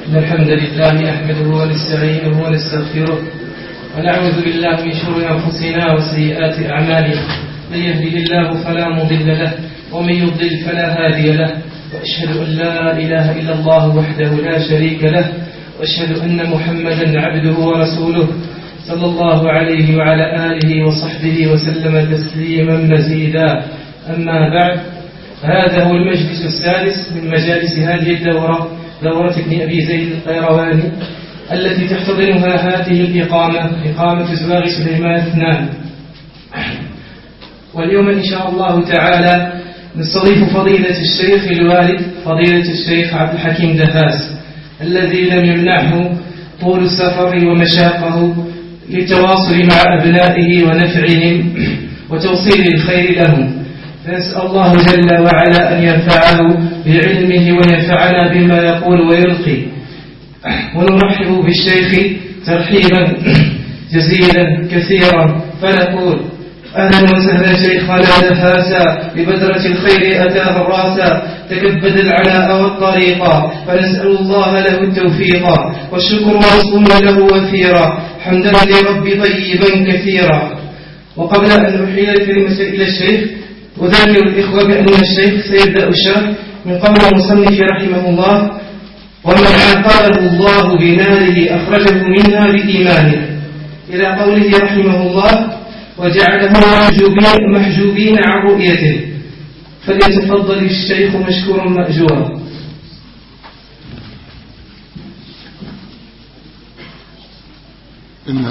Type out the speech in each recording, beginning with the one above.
إن الحمد لله نحمده ونستعينه ونستغفره ونعوذ بالله من شرور أنفسنا وسيئات أعمالنا. من يهده الله فلا مضل له ومن يضلل فلا هادي له، وأشهد أن لا إله إلا الله وحده لا شريك له، وأشهد أن محمدا عبده ورسوله صلى الله عليه وعلى آله وصحبه وسلم تسليما مزيدا. أما بعد، هذا هو المجلس السادس من مجالس هذه الدورة، دورة ابن أبي زيد القيرواني، التي تحتضنها هذه الإقامة، إقامة زواج سليمان 2. واليوم إن شاء الله تعالى نستضيف فضيلة الشيخ الوالد فضيلة الشيخ عبد الحكيم دهاس، الذي لم يمنعه طول السفر ومشاقه للتواصل مع أبنائه ونفعهم وتوصيل الخير لهم. فنسأل الله جل وعلا أن ينفعه بعلمه وينفعنا بما يقول ويلقي. ونرحب بالشيخ ترحيبا جزيلا كثيرا، فنقول أهلا وسهلا شيخنا دهاسا، ببدرة الخير أتاه الراسا، تكبد العناء والطريقا، فنسأل الله له التوفيقا، والشكر موصول له وثيرا، حمدا لرب طيبا كثيرا. وقبل أن أحيل الكلمة إلى الشيخ، أذكر الإخوة بأن الشيخ سيبدأ الشرح من قول المصنف رحمه الله: ومن عاقبه الله بناره أخرجه منها بإيمانه، إلى قوله رحمه الله: وجعلهم محجوبين عن رؤيته. فليتفضل الشيخ مشكورا مأجورا. إن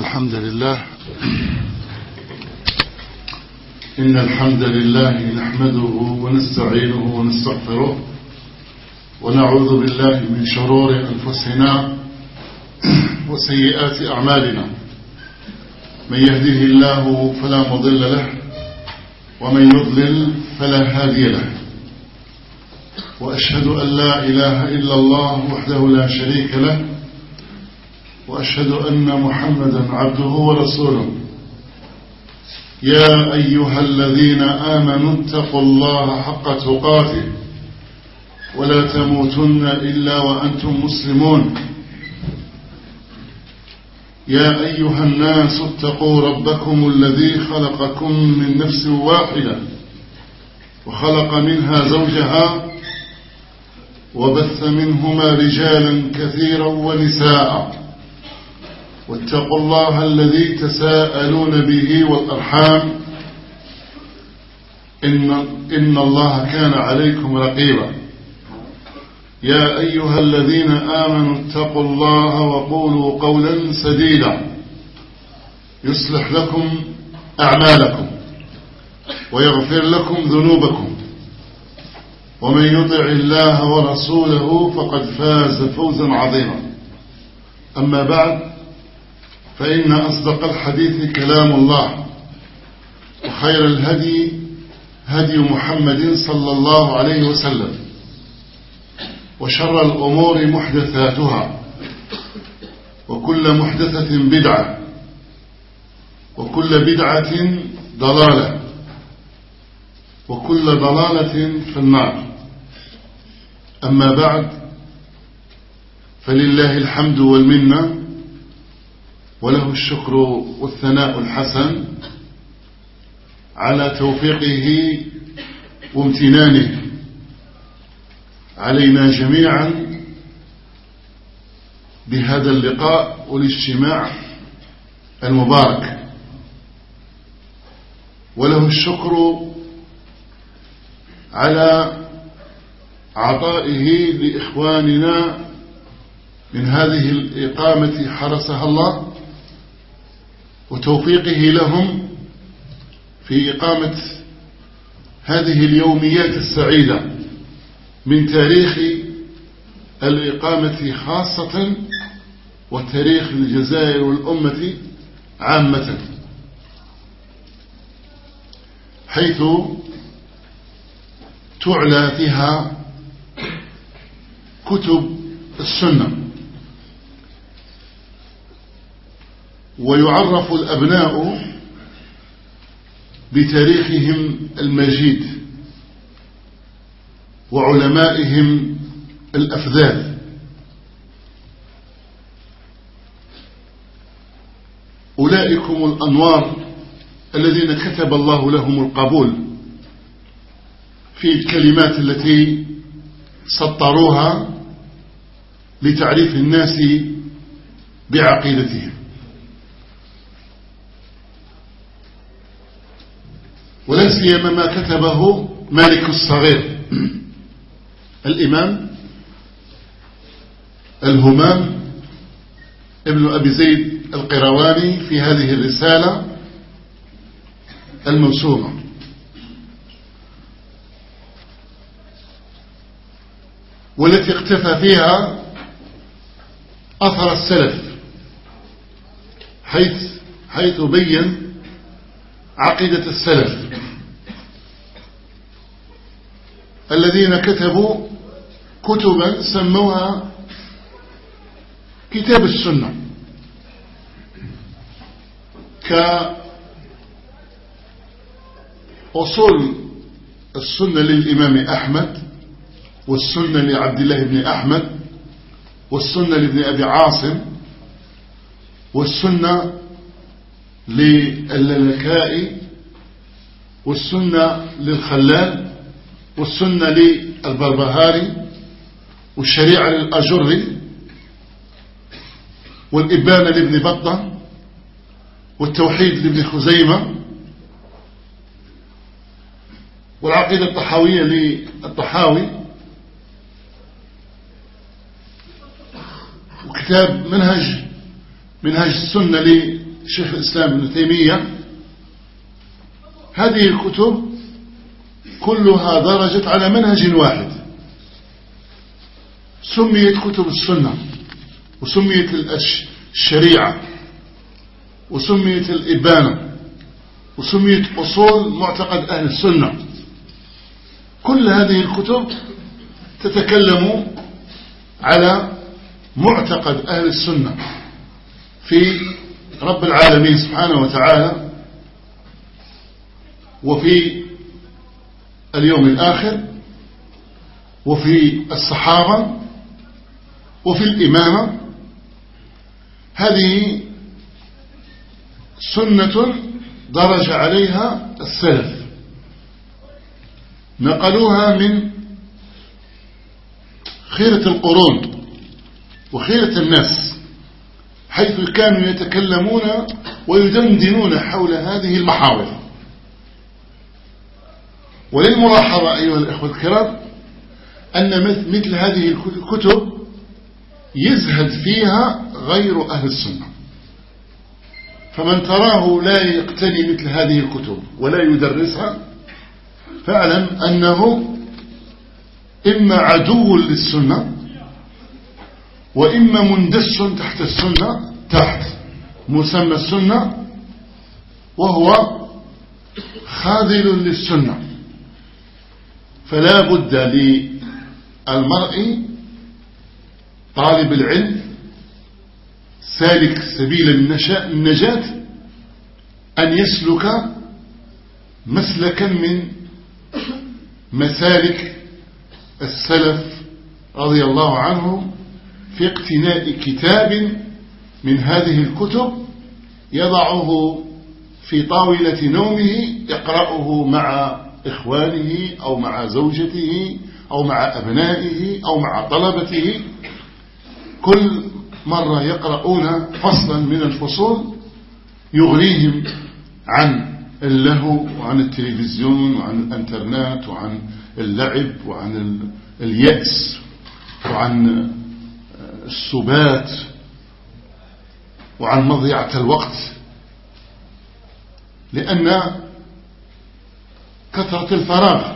الحمد لله نحمده ونستعينه ونستغفره، ونعوذ بالله من شرور أنفسنا وسيئات أعمالنا. من يهده الله فلا مضل له، ومن يضلل فلا هادي له. وأشهد أن لا إله إلا الله وحده لا شريك له، وأشهد أن محمدا عبده ورسوله. يا أيها الذين آمنوا اتقوا الله حق تقاته ولا تموتن إلا وأنتم مسلمون. يا أيها الناس اتقوا ربكم الذي خلقكم من نفس واحدة، وخلق منها زوجها، وبث منهما رجالا كثيرا ونساء. واتقوا الله الذي تساءلون به والأرحام، إن الله كان عليكم رقيبا. يا أيها الذين آمنوا اتقوا الله وقولوا قولا سديدا يصلح لكم أعمالكم ويغفر لكم ذنوبكم، ومن يطع الله ورسوله فقد فاز فوزا عظيما. أما بعد، فإن أصدق الحديث كلام الله، وخير الهدي هدي محمد صلى الله عليه وسلم، وشر الأمور محدثاتها، وكل محدثة بدعة، وكل بدعة ضلالة، وكل ضلالة في النار. أما بعد، فلله الحمد والمنة، وله الشكر والثناء الحسن على توفيقه وامتنانه علينا جميعا بهذا اللقاء والاجتماع المبارك. وله الشكر على عطائه لإخواننا من هذه الإقامة حرسها الله، وتوفيقه لهم في إقامة هذه اليوميات السعيدة من تاريخ الإقامة خاصة، وتاريخ الجزائر والأمة عامة، حيث تعلى فيها كتب السنة، ويعرف الأبناء بتاريخهم المجيد وعلمائهم الأفذاذ، أولئكم الأنوار الذين كتب الله لهم القبول في الكلمات التي سطروها لتعريف الناس بعقيدتهم. ولا سيما ما كتبه مالك الصغير الإمام الهمام ابن أبي زيد القيرواني في هذه الرسالة الموسومة. والتي اقتفى فيها أثر السلف حيث بين عقيدة السلف الذين كتبوا كتبا سموها كتاب السنة، كأصول السنة للإمام أحمد، والسنة لعبد الله بن أحمد، والسنة لابن أبي عاصم، والسنة لللكائي، والسنة للخلال، والسنة للبربهاري، والشريعة للأجري، والإبانة لابن بطة، والتوحيد لابن خزيمة، والعقيدة الطحاوية للطحاوي، وكتاب منهج السنة لشيخ الإسلام ابن تيمية. هذه الكتب كلها درجت على منهج واحد، سميت كتب السنة، وسميت الشريعة، وسميت الإبانة، وسميت أصول معتقد أهل السنة. كل هذه الكتب تتكلم على معتقد أهل السنة في رب العالمين سبحانه وتعالى، وفي اليوم الآخر، وفي الصحابة، وفي الإمامة. هذه سنة درج عليها السلف، نقلوها من خيرة القرون وخيرة الناس، حيث كانوا يتكلمون ويدندنون حول هذه المحاور. وللملاحظة أيها الأخوة الكرام أن مثل هذه الكتب يزهد فيها غير أهل السنة، فمن تراه لا يقتني مثل هذه الكتب ولا يدرسها فاعلم أنه إما عدو للسنة، وإما مندس تحت السنة، تحت مسمى السنة، وهو خاذل للسنة. فلا بد للمرء طالب العلم سالك سبيل النجاة أن يسلك مسلكا من مسالك السلف رضي الله عنهم في اقتناء كتاب من هذه الكتب يضعه في طاولة نومه يقرأه مع إخوانه أو مع زوجته أو مع أبنائه أو مع طلبته. كل مرة يقرؤون فصلا من الفصول يغنيهم عن اللهو وعن التلفزيون وعن الانترنت وعن اللعب وعن اليأس وعن السبات وعن مضيعة الوقت، لأن كثرة الفراغ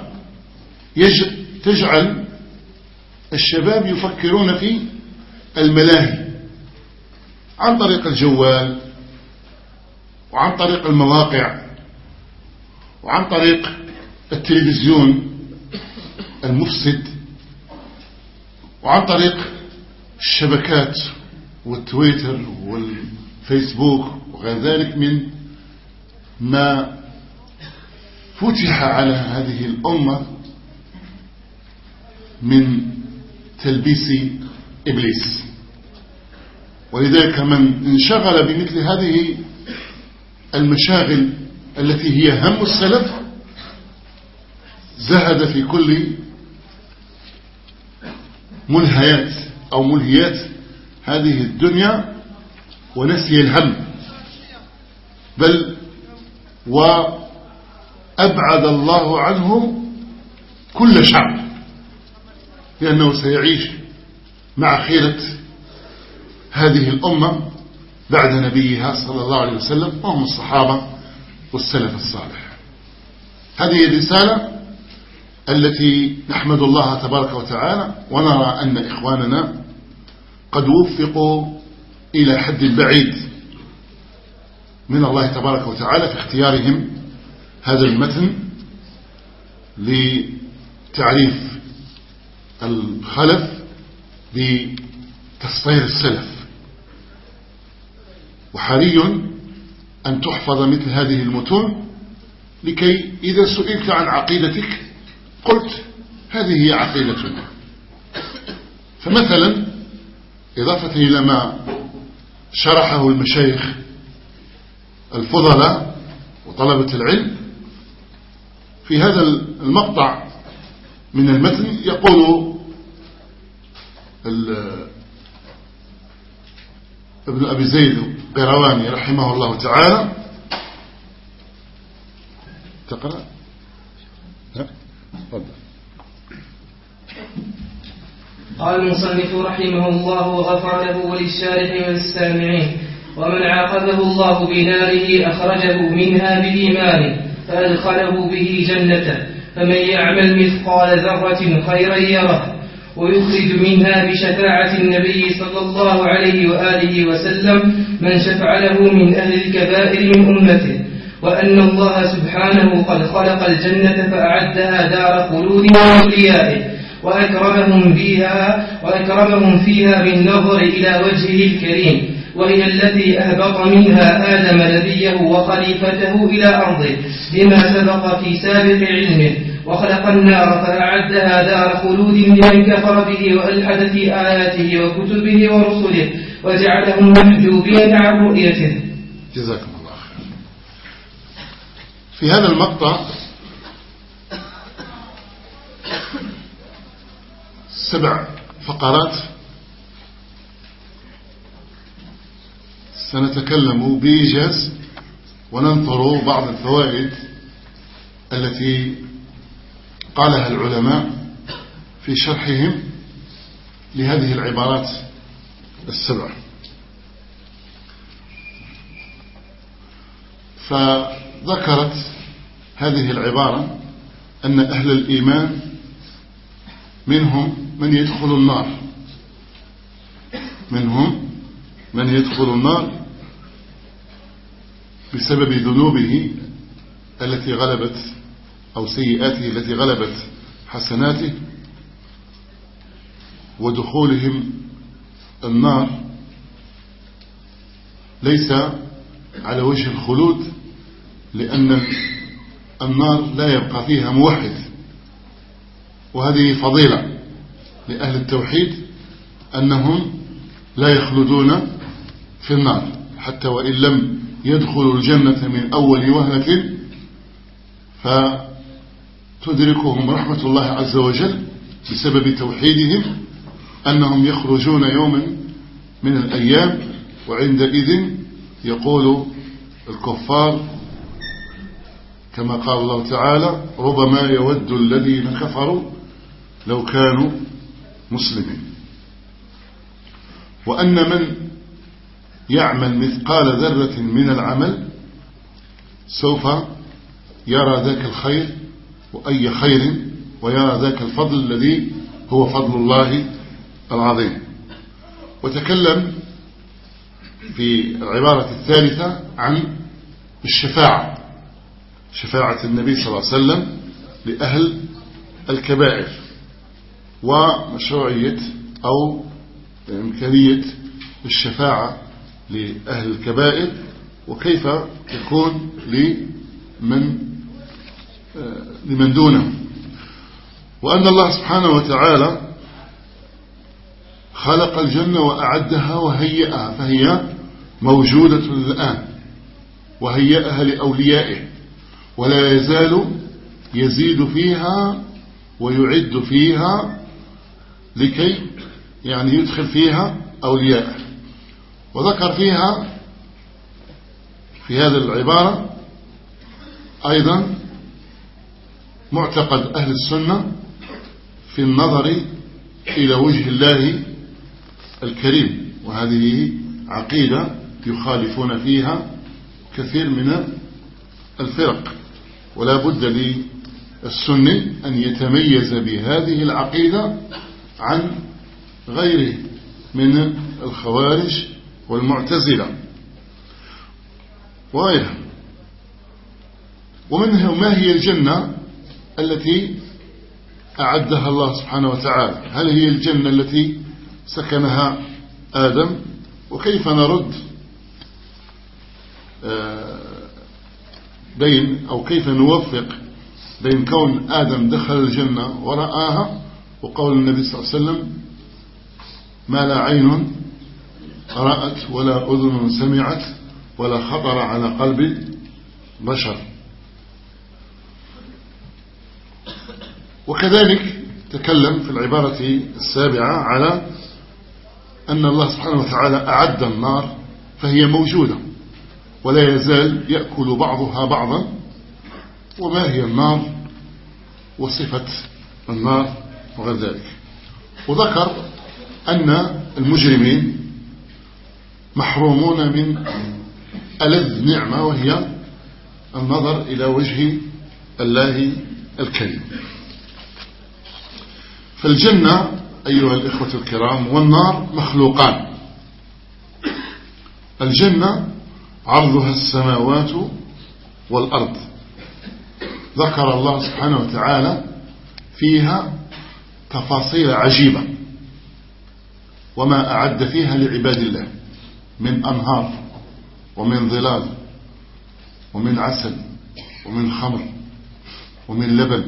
تجعل الشباب يفكرون في الملاهي عن طريق الجوال، وعن طريق المواقع، وعن طريق التلفزيون المفسد، وعن طريق الشبكات والتويتر والفيسبوك وغير ذلك من ما فتح على هذه الأمة من تلبيس إبليس. ولذلك من انشغل بمثل هذه المشاغل التي هي هم السلف زهد في كل منهيات أو ملهيات هذه الدنيا ونسي الهم، بل وأبعد الله عنه كل شعب، لأنه سيعيش مع خيرة هذه الأمة بعد نبيها صلى الله عليه وسلم، وهم الصحابة والسلف الصالح. هذه الرسالة التي نحمد الله تبارك وتعالى ونرى أن إخواننا قد وفقوا إلى حد بعيد من الله تبارك وتعالى في اختيارهم هذا المتن لتعريف الخلف بتسطير السلف. وحري أن تحفظ مثل هذه المتون لكي إذا سئلت عن عقيدتك قلت هذه هي عقيدتنا. فمثلا إضافة إلى ما شرحه المشايخ الفضلاء وطلبة العلم في هذا المقطع من المتن، يقول ابن أبي زيد القيرواني رحمه الله تعالى. تقرأ؟ تفضل. قال المصنف رحمه الله وغفر له وللشارح والسامعين: ومن عاقبه الله بناره أخرجه منها بإيمانه فأدخله به جنته، فمن يعمل مثقال ذرة خيرا يره، ويخرج منها بشفاعة النبي صلى الله عليه وآله وسلم من شفع له من أهل الكبائر من أمته، وأن الله سبحانه قد خلق الجنة فأعدها دار خلود لأوليائه، وأكرمهم فيها بالنظر إلى وجهه الكريم، وهي التي أهبط منها آدم نبيه وخليفته إلى أرضه بما سبق في سابق علمه، وخلق النار فأعدها دار خلود لمن كفر به وألحد في آياته وكتبه ورسله وجعلهم محجوبين عن رؤيته. جزاكم الله خير. في هذا المقطع 7 فقرات سنتكلم بإيجاز وننظر بعض الفوائد التي قالها العلماء في شرحهم لهذه العبارات 7. فذكرت هذه العبارة أن أهل الإيمان منهم من يدخل النار، منهم من يدخل النار بسبب ذنوبه التي غلبت أو سيئاته التي غلبت حسناته، ودخولهم النار ليس على وجه الخلود، لأن النار لا يبقى فيها موحد، وهذه فضيلة لأهل التوحيد أنهم لا يخلدون في النار، حتى وإن لم يدخلوا الجنة من أول وهلة فتدركهم رحمة الله عز وجل بسبب توحيدهم أنهم يخرجون يوما من الأيام، وعندئذ يقول الكفار كما قال الله تعالى: ربما يود الذين كفروا لو كانوا مسلمين. وأن من يعمل مثقال ذرة من العمل سوف يرى ذاك الخير وأي خير، ويرى ذاك الفضل الذي هو فضل الله العظيم. وتكلم في العبارة الثالثة عن الشفاعة، شفاعة النبي صلى الله عليه وسلم لأهل الكبائر، ومشروعية أو إمكانية الشفاعة لأهل الكبائر، وكيف تكون لمن دونهم. وأن الله سبحانه وتعالى خلق الجنة وأعدها وهيئها، فهي موجودة الآن، وهيأها لأوليائه، ولا يزال يزيد فيها ويعد فيها لكي يعني يدخل فيها أوليائه. وذكر فيها في هذه العبارة أيضا معتقد أهل السنة في النظر إلى وجه الله الكريم، وهذه عقيدة يخالفون فيها كثير من الفرق، ولا بد للسني أن يتميز بهذه العقيدة عن غيره من الخوارج والمعتزلة وغيرها. ومنها ما هي الجنة التي أعدها الله سبحانه وتعالى؟ هل هي الجنة التي سكنها آدم؟ وكيف نرد بين أو كيف نوفق بين كون آدم دخل الجنة ورآها وقول النبي صلى الله عليه وسلم ما لا عين رأت ولا أذن سمعت ولا خطر على قلب بشر. وكذلك تكلم في العبارة السابعة على أن الله سبحانه وتعالى أعد النار فهي موجودة ولا يزال يأكل بعضها بعضا، وما هي النار وصفة النار وغير ذلك. وذكر أن المجرمين محرومون من ألذ نعمة وهي النظر إلى وجه الله الكريم. فالجنة أيها الإخوة الكرام والنار مخلوقان. الجنة عرضها السماوات والأرض، ذكر الله سبحانه وتعالى فيها تفاصيل عجيبة وما أعد فيها لعباد الله من أنهار ومن ظلال ومن عسل ومن خمر ومن لبن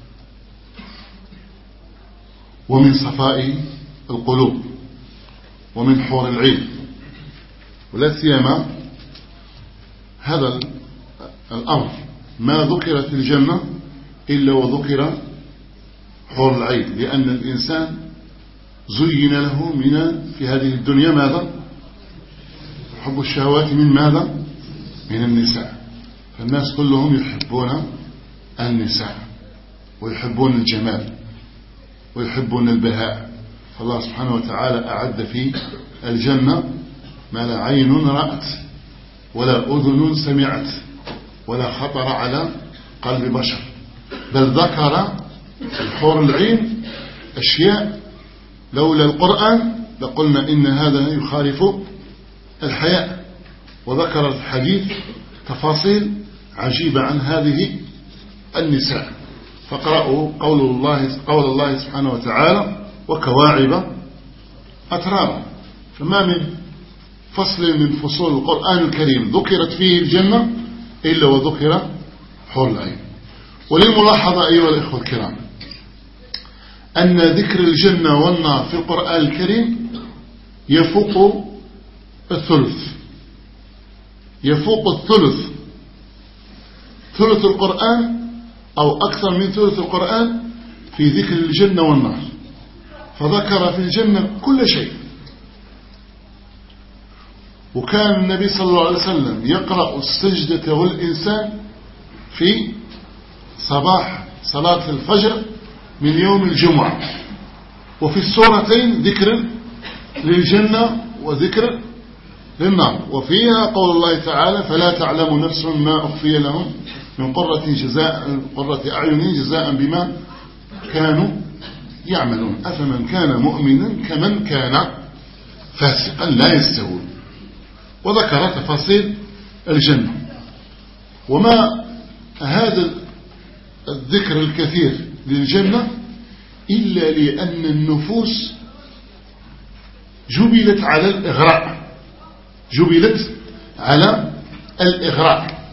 ومن صفاء القلوب ومن حور العين. ولا سيما هذا الأمر ما ذكر في الجنة إلا وذكر حور العين، لأن الإنسان زين له من في هذه الدنيا ماذا؟ حب الشهوات من ماذا؟ من النساء. فالناس كلهم يحبون النساء ويحبون الجمال ويحبون البهاء. فالله سبحانه وتعالى أعد في الجنة ما لا عين رأت ولا أذن سمعت ولا خطر على قلب بشر، بل ذكر الحور العين أشياء لولا القرآن لقلنا إن هذا يخالف الحياء. وذكر الحديث تفاصيل عجيبة عن هذه النساء. فقرأوا قول الله سبحانه وتعالى وكواعب أترابا. فما من فصل من فصول القرآن الكريم ذكرت فيه الجنة إلا وذكر حور العين. وللملاحظة أيها الإخوة الكرام أن ذكر الجنة والنار في القرآن الكريم يفوق الثلث، يفوق الثلث، ثلث القرآن أو أكثر من ثلث القرآن في ذكر الجنة والنار. فذكر في الجنة كل شيء. وكان النبي صلى الله عليه وسلم يقرأ السجدة والإنسان في صباح صلاة الفجر من يوم الجمعة، وفي السورتين ذكر للجنة وذكر للنار. وفيها قول الله تعالى فلا تعلم نفس ما أخفي لهم من قرة أعين جزاء بما كانوا يعملون أفمن كان مؤمنا كمن كان فاسقا لا يستوون. وذكر تفاصيل الجنة. وما هذا الذكر الكثير للجنة إلا لأن النفوس جبلت على الإغراء، جبلت على الإغراء.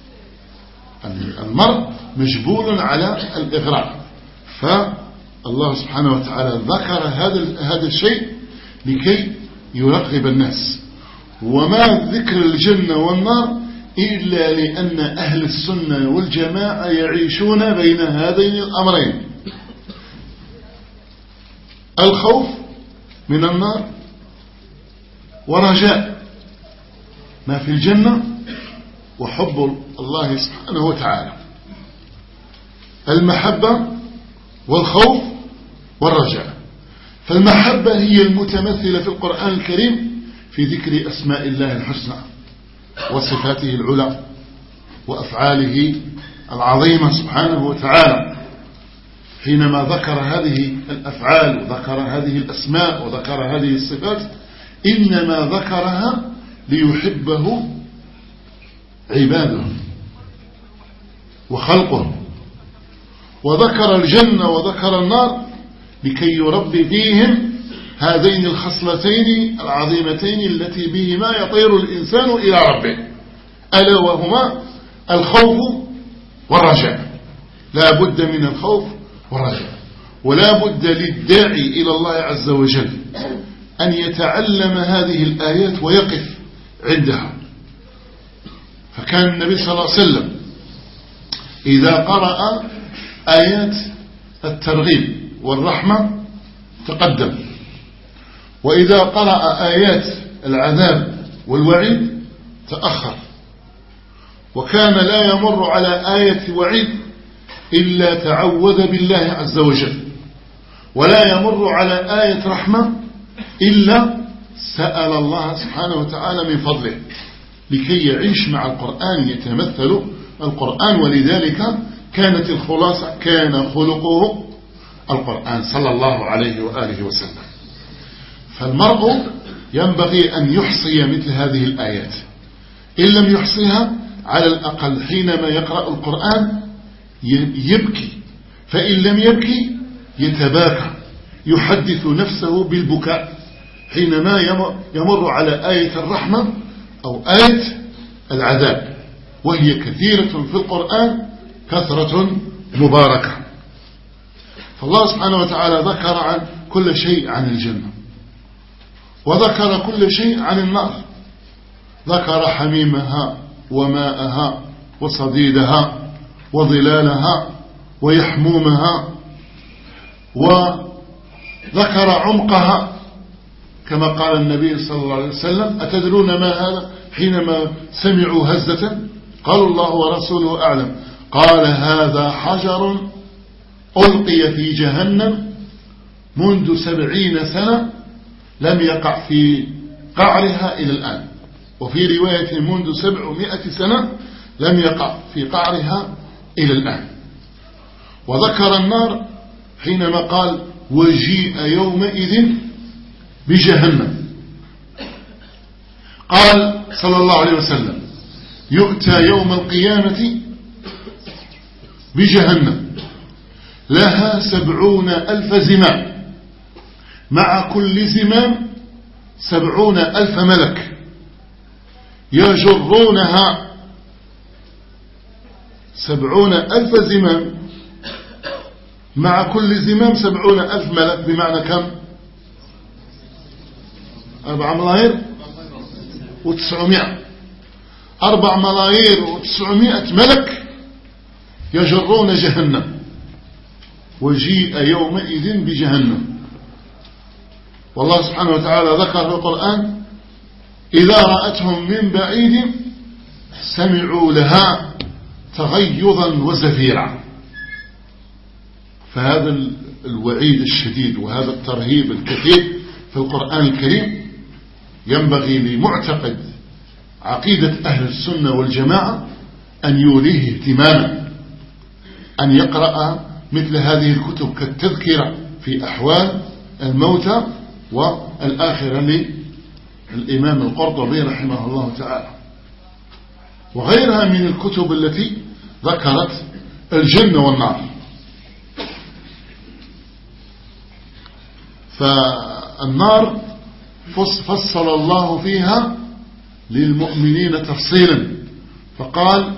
المرء مجبول على الإغراء. فالله سبحانه وتعالى ذكر هذا الشيء لكي يرغب الناس. وما ذكر الجنة والنار إلا لأن أهل السنة والجماعة يعيشون بين هذين الأمرين: الخوف من النار ورجاء ما في الجنة وحب الله سبحانه وتعالى. المحبة والخوف والرجاء. فالمحبة هي المتمثلة في القرآن الكريم في ذكر أسماء الله الحسنى وصفاته العلى وأفعاله العظيمة سبحانه وتعالى. حينما ذكر هذه الأفعال وذكر هذه الأسماء وذكر هذه الصفات إنما ذكرها ليحبه عباده وخلقه، وذكر الجنة وذكر النار لكي يربي فيهم هذين الخصلتين العظيمتين التي بهما يطير الإنسان إلى ربه، ألا وهما الخوف والرجاء. لا بد من الخوف والرجاء، ولا بد للداعي إلى الله عز وجل أن يتعلم هذه الآيات ويقف عندها. فكان النبي صلى الله عليه وسلم إذا قرأ آيات الترغيب والرحمة تقدم، وإذا قرأ آيات العذاب والوعيد تأخر، وكان لا يمر على آية وعيد إلا تعوذ بالله عز وجل، ولا يمر على آية رحمة إلا سأل الله سبحانه وتعالى من فضله لكي يعيش مع القرآن، يتمثل القرآن. ولذلك كانت الخلاصة: كان خلقه القرآن صلى الله عليه وآله وسلم. فالمرء ينبغي أن يحصي مثل هذه الآيات، إن لم يحصيها على الأقل حينما يقرأ القرآن يبكي، فإن لم يبكي يتباكى، يحدث نفسه بالبكاء حينما يمر على آية الرحمة أو آية العذاب، وهي كثيرة في القرآن كثرة مباركة. فالله سبحانه وتعالى ذكر عن كل شيء عن الجنة، وذكر كل شيء عن النار، ذكر حميمها وماءها وصديدها وظلالها ويحمومها، وذكر عمقها كما قال النبي صلى الله عليه وسلم: أتدرون ما هذا؟ حينما سمعوا هزة قالوا الله ورسوله أعلم، قال: هذا حجر ألقي في جهنم منذ 70 سنة لم يقع في قعرها إلى الآن، وفي رواية منذ 700 سنة لم يقع في قعرها إلى الآن. وذكر النار حينما قال: وجيء يومئذ بجهنم. قال صلى الله عليه وسلم: يؤتى يوم القيامة بجهنم لها 70,000 زمام، مع كل زمام 70,000 ملك يجرونها. 70,000 زمام مع كل زمام 70,000 ملك، بمعنى كم؟ 4,900,000 4,900,000 ملك يجرون جهنم. وجيء يومئذ بجهنم. والله سبحانه وتعالى ذكر في القرآن: إذا رأتهم من بعيد سمعوا لها تغيظا وزفيرا. فهذا الوعيد الشديد وهذا الترهيب الكثير في القرآن الكريم ينبغي لمعتقد عقيدة أهل السنة والجماعة أن يوليه اهتماما، أن يقرأ مثل هذه الكتب كالتذكرة في أحوال الموتى والآخرة للإمام القرطبي رحمه الله تعالى، وغيرها من الكتب التي ذكرت الجنة والنار. فالنار فصل الله فيها للمؤمنين تفصيلا، فقال: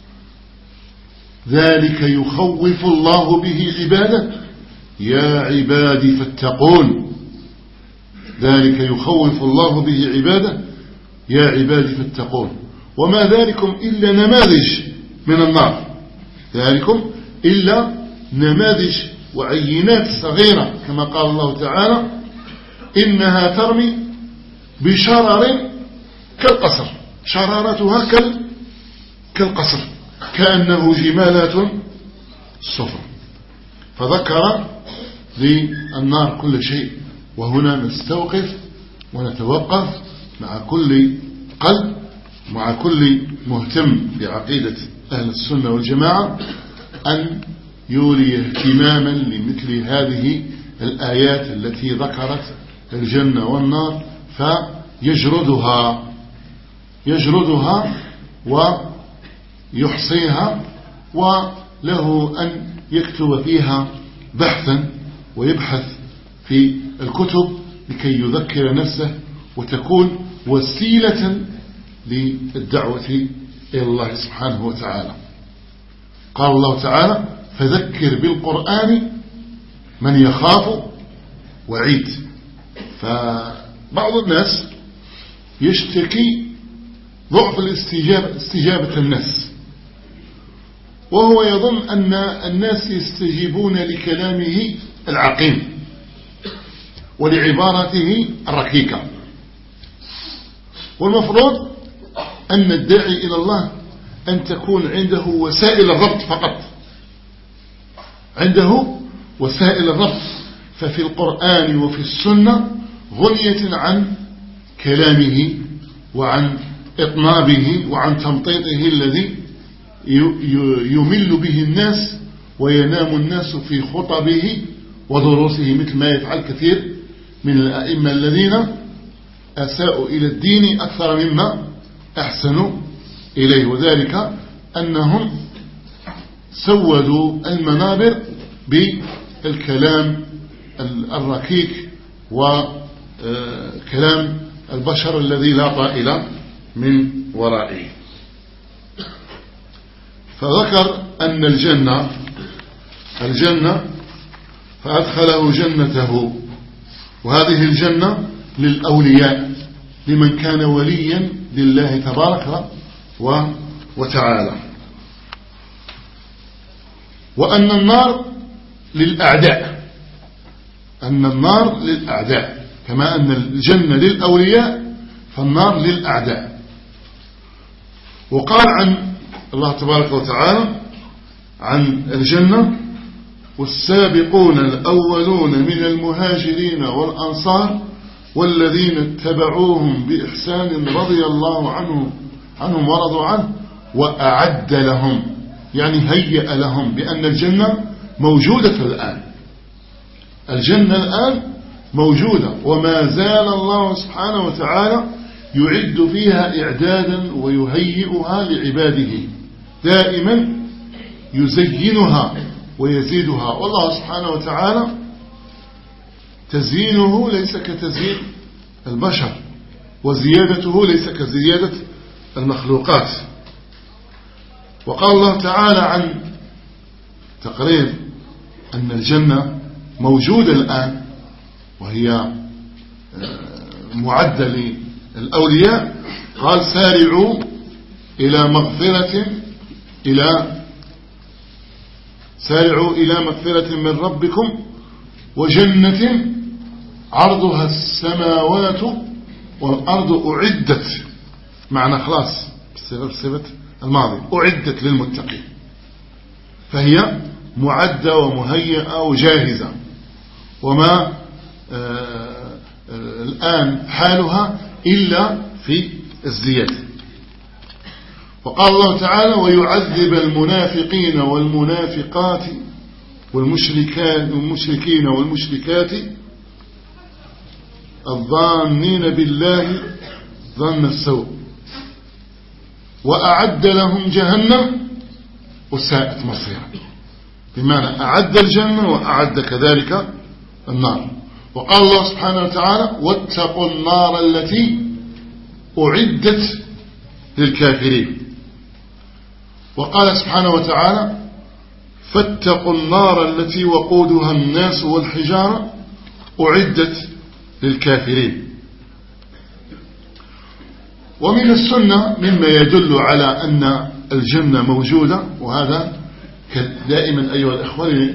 ذلك يخوف الله به عباده يا عبادي فاتقون. ذلك يخوف الله به عباده يا عبادي فاتقون. وما ذلكم إلا نماذج من النار، ذلكم إلا نماذج وعينات صغيرة، كما قال الله تعالى إنها ترمي بشرر كالقصر، شرارتها كالقصر كأنه جمالات صفر. فذكر للنار كل شيء. وهنا نستوقف ونتوقف مع كل قلب، مع كل مهتم بعقيدة أهل السنة والجماعة، أن يولي اهتماما لمثل هذه الآيات التي ذكرت الجنة والنار، يجردها ويحصيها، وله أن يكتب فيها بحثا ويبحث في الكتب لكي يذكر نفسه وتكون وسيلة للدعوة إلى الله سبحانه وتعالى. قال الله تعالى فذكر بالقرآن من يخاف وعيد. فبعض الناس يشتكي ضعف استجابة الناس، وهو يظن أن الناس يستجيبون لكلامه العقيم ولعبارته الركيكة. والمفروض أن الداعي إلى الله أن تكون عنده وسائل الربط فقط، عنده وسائل الربط. ففي القرآن وفي السنة غنية عن كلامه وعن إطنابه وعن تمطيطه الذي يمل به الناس وينام الناس في خطبه ودروسه، مثل ما يفعل كثير من الأئمة الذين أساءوا إلى الدين أكثر مما أحسنوا إليه، وذلك أنهم سودوا المنابر بالكلام الركيك وكلام البشر الذي لا طائل من ورائه. فذكر أن الجنة فأدخله جنته، وهذه الجنة للأولياء، لمن كان وليا لله تبارك وتعالى. وأن النار للأعداء، أن النار للأعداء كما أن الجنة للأولياء فالنار للأعداء. وقال عن الله تبارك وتعالى عن الجنة والسابقون الأولون من المهاجرين والأنصار والذين اتبعوهم بإحسان رضي الله عنهم ورضوا عنه وأعد لهم، يعني هيأ لهم، بأن الجنة موجودة الآن، الجنة الآن موجودة، وما زال الله سبحانه وتعالى يعد فيها إعدادا ويهيئها لعباده، دائما يزينها ويزيدها. والله سبحانه وتعالى تزيينه ليس كتزيين البشر، وزيادته ليس كزيادة المخلوقات. وقال الله تعالى عن تقرير أن الجنة موجودة الآن وهي معدة للأولياء، قال سارعوا إلى مغفرة من ربكم وجنة عرضها السماوات والأرض أعدت، معنى خلاص بصفة الماضي، أعدت للمتقين، فهي معدة ومهيئة وجاهزة، وما الآن حالها إلا في الزيادة. وقال الله تعالى ويعذب المنافقين والمنافقات والمشركين والمشركات الظانين بالله ظن السوء وأعد لهم جهنم وساءت مصيرا، بمعنى أعد الجنة وأعد كذلك النار. وقال الله سبحانه وتعالى واتقوا النار التي أعدت للكافرين. وقال سبحانه وتعالى فاتقوا النار التي وقودها الناس والحجارة أعدت للكافرين. ومن السنة مما يدل على أن الجنة موجودة، وهذا دائما أيها الأخوة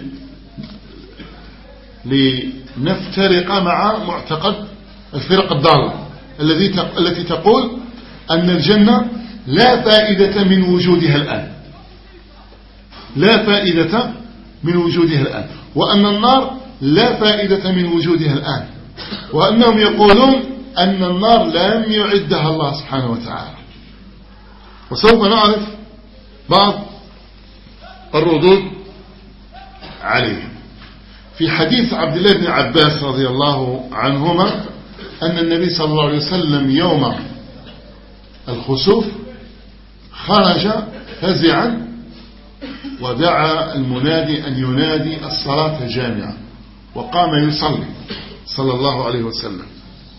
لنفترق مع معتقد الفرق الضالة التي تقول أن الجنة لا فائدة من وجودها الآن، لا فائدة من وجودها الآن، وأن النار لا فائدة من وجودها الآن، وأنهم يقولون أن النار لم يعدها الله سبحانه وتعالى. وسوف نعرف بعض الردود عليه. في حديث عبد الله بن عباس رضي الله عنهما أن النبي صلى الله عليه وسلم يوم الخسوف خرج فزعا ودعا المنادي أن ينادي الصلاة جامعة، وقام يصلي صلى الله عليه وسلم.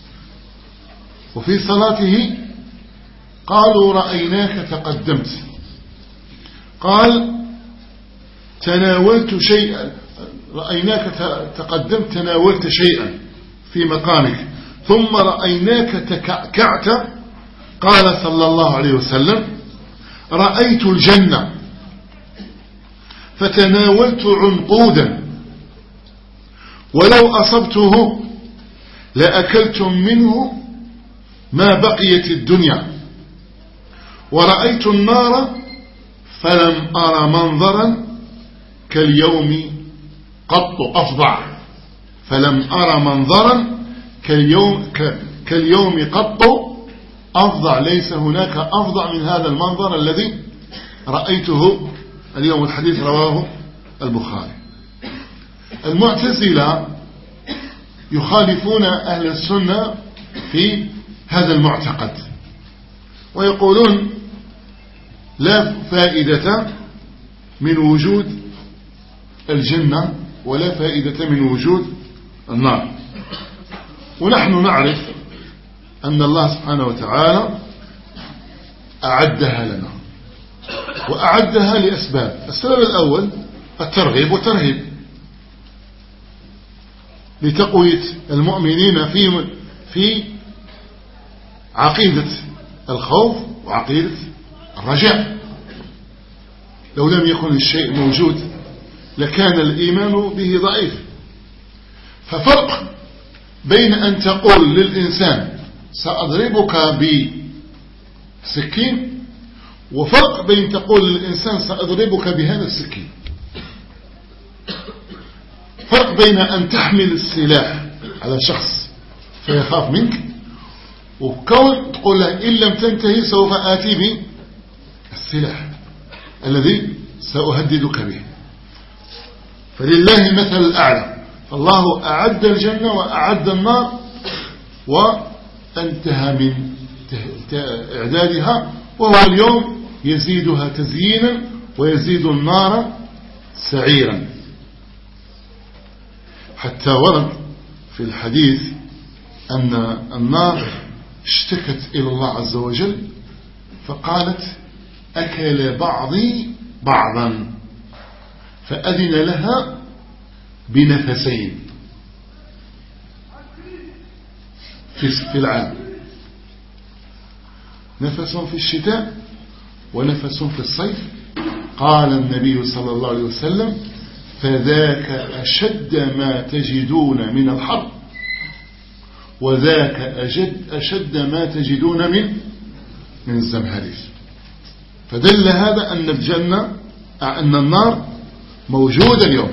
وفي صلاته قالوا رأيناك تقدمت، قال تناولت شيئا، رأيناك تقدمت تناولت شيئا في مقامك، ثم رأيناك تكعكعت، قال صلى الله عليه وسلم رأيت الجنة فتناولت عنقودا ولو أصبته لأكلتم منه ما بقيت الدنيا، ورأيت النار فلم أرى منظرا كاليوم قط أفظع، فلم أرى منظرا كاليوم قط أفظع، ليس هناك أفظع من هذا المنظر الذي رأيته اليوم. الحديث رواه البخاري. المعتزلة يخالفون أهل السنة في هذا المعتقد، ويقولون لا فائدة من وجود الجنة ولا فائدة من وجود النار. ونحن نعرف أن الله سبحانه وتعالى أعدها لنا، وأعدها لأسباب. السبب الأول الترغيب والترهيب، لتقوية المؤمنين في عقيدة الخوف وعقيدة الرجاء. لو لم يكن الشيء موجود لكان الإيمان به ضعيف. ففرق بين أن تقول للإنسان سأضربك بسكين، وفرق بين تقول للإنسان سأضربك بهذا السكين. فرق بين أن تحمل السلاح على شخص فيخاف منك، وكون تقول له إن لم تنتهي سوف آتي بالسلاح الذي سأهددك به. فلله مثل الأعلى. الله أعد الجنة وأعد النار وانتهى من إعدادها، وهو اليوم يزيدها تزيينا ويزيد النار سعيرا. حتى ورد في الحديث أن النار اشتكت إلى الله عز وجل فقالت أكل بعضي بعضا، فأذن لها بنفسين في العام، نفس في الشتاء ونفس في الصيف. قال النبي صلى الله عليه وسلم فذاك أشد ما تجدون من الحر، وذاك أشد ما تجدون من الزمهرير. فدل هذا أن الجنة أن النار موجودة اليوم.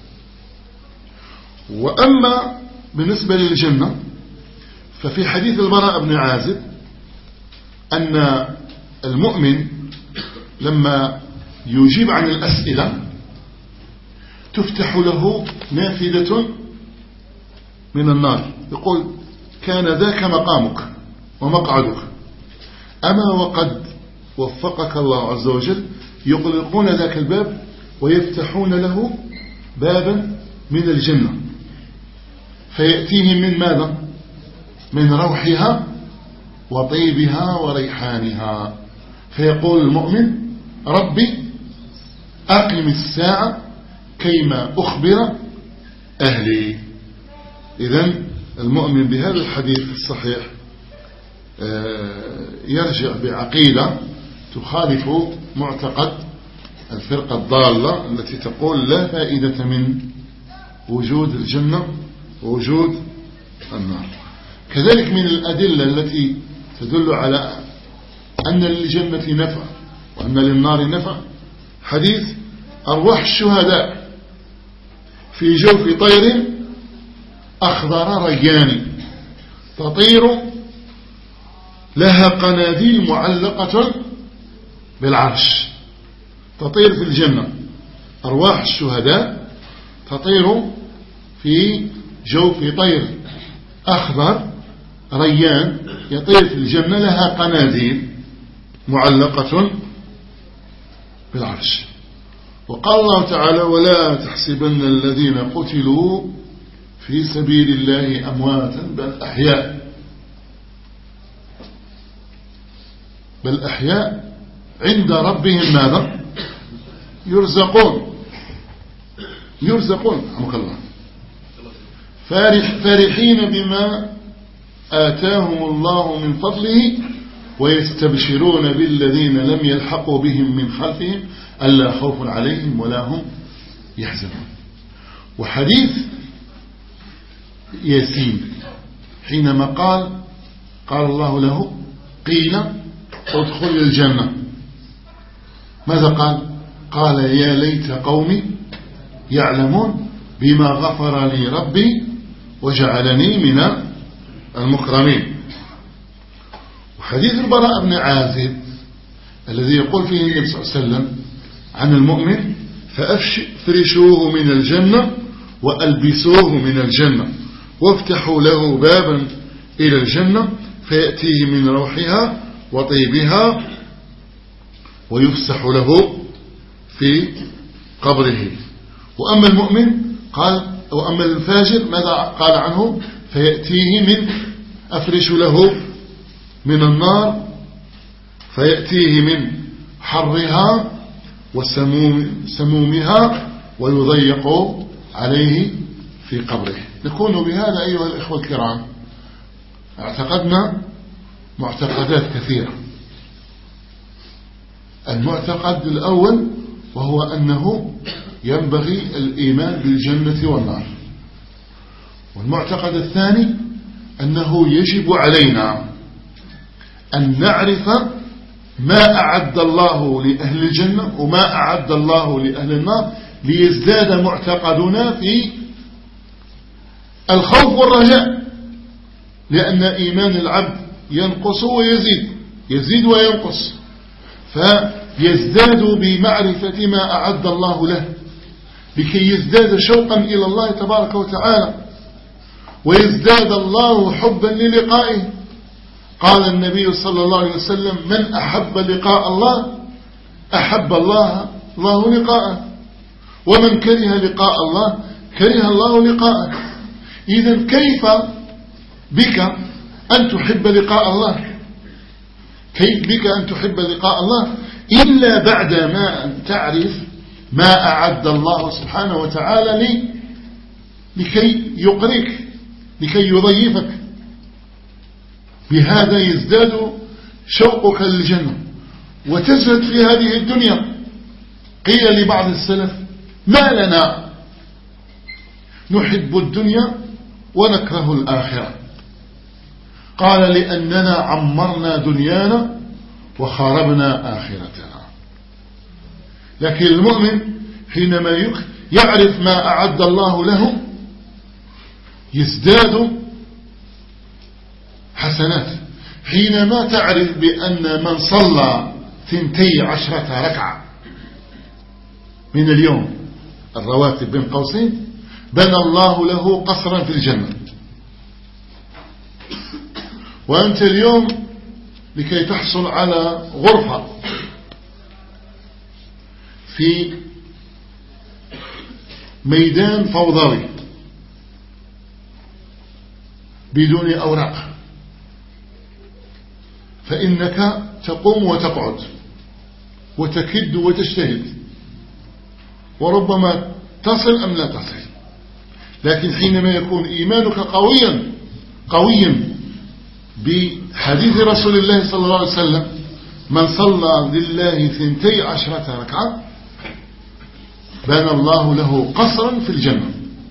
وأما بالنسبة للجنة ففي حديث البراء بن عازب أن المؤمن لما يجيب عن الأسئلة تفتح له نافذة من النار، يقول كان ذاك مقامك ومقعدك، أما وقد وفقك الله عز وجل، يغلقون ذاك الباب ويفتحون له بابا من الجنة فيأتيهم من ماذا؟ من روحها وطيبها وريحانها، فيقول المؤمن ربي أقم الساعة كيما أخبر أهلي. إذن المؤمن بهذا الحديث الصحيح يرجع بعقيدة تخالف معتقد الفرقة الضالة التي تقول لا فائدة من وجود الجنة ووجود النار. كذلك من الأدلة التي تدل على أن للجنة نفع وأن للنار نفع حديث أرواح الشهداء في جوف طير أخضر ريان تطير لها قناديل معلقة بالعرش. تطير في الجنة أرواح الشهداء تطير في جوف طير أخضر ريان يطير في الجنة لها قناديل معلقة بالعرش. وقال الله تعالى ولا تحسبن الذين قتلوا في سبيل الله أمواتا بل أحياء عند ربهم ماذا يرزقون رحمك الله فرحين بما آتاهم الله من فضله ويستبشرون بالذين لم يلحقوا بهم من خلفهم ألا خوف عليهم ولا هم يحزنون. وحديث ياسين حينما قال الله له قيل ادخل الجنة ماذا قال يا ليت قومي يعلمون بما غفر لي ربي وجعلني من المكرمين. وحديث البراء بن عازب الذي يقول فيه النبي صلى الله عليه وسلم عن المؤمن فأفرشوه من الجنة وألبسوه من الجنة وافتحوا له بابا إلى الجنة فيأتيه من روحها وطيبها ويفسح له في قبره. وأما المؤمن وأما الفاجر ماذا قال عنه فيأتيه من أفرش له من النار فيأتيه من حرها وسمومها ويضيق عليه في قبره. نكون بهذا أيها الإخوة الكرام اعتقدنا معتقدات كثيرة. المعتقد الأول وهو أنه ينبغي الإيمان بالجنة والنار. والمعتقد الثاني أنه يجب علينا أن نعرف ما أعد الله لأهل الجنة وما أعد الله لأهل النار ليزداد معتقدنا في الخوف والرجاء. لأن إيمان العبد ينقص ويزيد يزيد وينقص فيزداد بمعرفة ما أعد الله له لكي يزداد شوقا إلى الله تبارك وتعالى ويزداد الله حبا للقائه. قال النبي صلى الله عليه وسلم من أحب لقاء الله أحب الله لقاءه ومن كره لقاء الله كره الله لقاءه. إذن كيف بك أن تحب لقاء الله؟ كيف بك أن تحب لقاء الله إلا بعد ما أن تعرف ما أعد الله سبحانه وتعالى لكي يقريك لكي يضيفك. بهذا يزداد شوقك للجنة وتزهد في هذه الدنيا. قيل لبعض السلف ما لنا نحب الدنيا ونكره الآخرة؟ قال لأننا عمرنا دنيانا وخربنا آخرتنا. لكن المؤمن حينما يعرف ما أعد الله له يزداد حسنات. حينما تعرف بأن من صلى 12 ركعة من اليوم الرواتب بين قوسين بنى الله له قصرا في الجنة. وأنت اليوم لكي تحصل على غرفة في ميدان فوضوي بدون أوراق فإنك تقوم وتقعد وتكد وتجتهد وربما تصل أم لا تصل. لكن حينما يكون إيمانك قويا بحديث رسول الله صلى الله عليه وسلم: من صلى لله 12 ركعة بنى الله له قصرا في الجنة.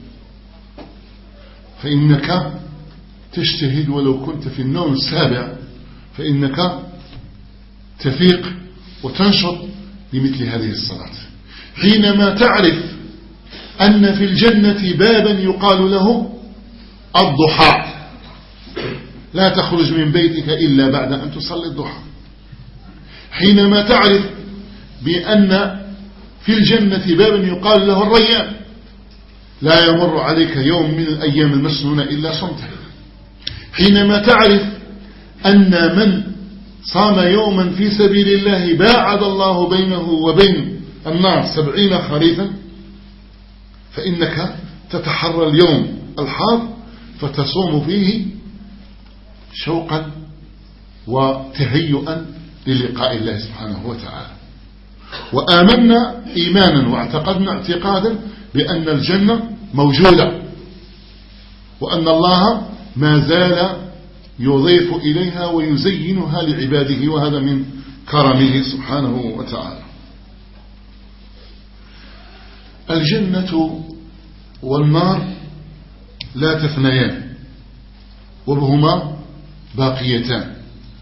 فإنك تجتهد ولو كنت في النوم السابع، فإنك تفيق وتنشط لمثل هذه الصلاة. حينما تعرف أن في الجنة بابا يقال له الضحى، لا تخرج من بيتك إلا بعد أن تصلي الضحى. حينما تعرف بأن في الجنة بابا يقال له الريان، لا يمر عليك يوم من الأيام المسنونة إلا صمته. حينما تعرف أن من صام يوما في سبيل الله باعد الله بينه وبين النار 70 خريفا، فإنك تتحرى اليوم الحار فتصوم فيه شوقا وتهيئا للقاء الله سبحانه وتعالى. وآمنا إيمانا واعتقدنا اعتقادا بأن الجنة موجودة، وأن الله ما زال يضيف إليها ويزينها لعباده، وهذا من كرمه سبحانه وتعالى. الجنة والنار لا تفنيان، وهما باقيتان.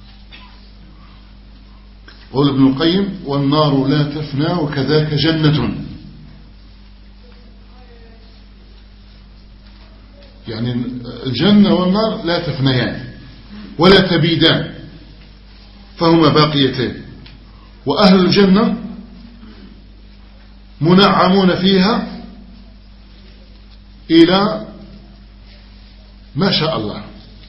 قول ابن القيم: والنار لا تفنى وكذاك جنة. يعني الجنة والنار لا تفنيان ولا تبيدان، فهما باقيتان. وأهل الجنة منعمون فيها إلى ما شاء الله.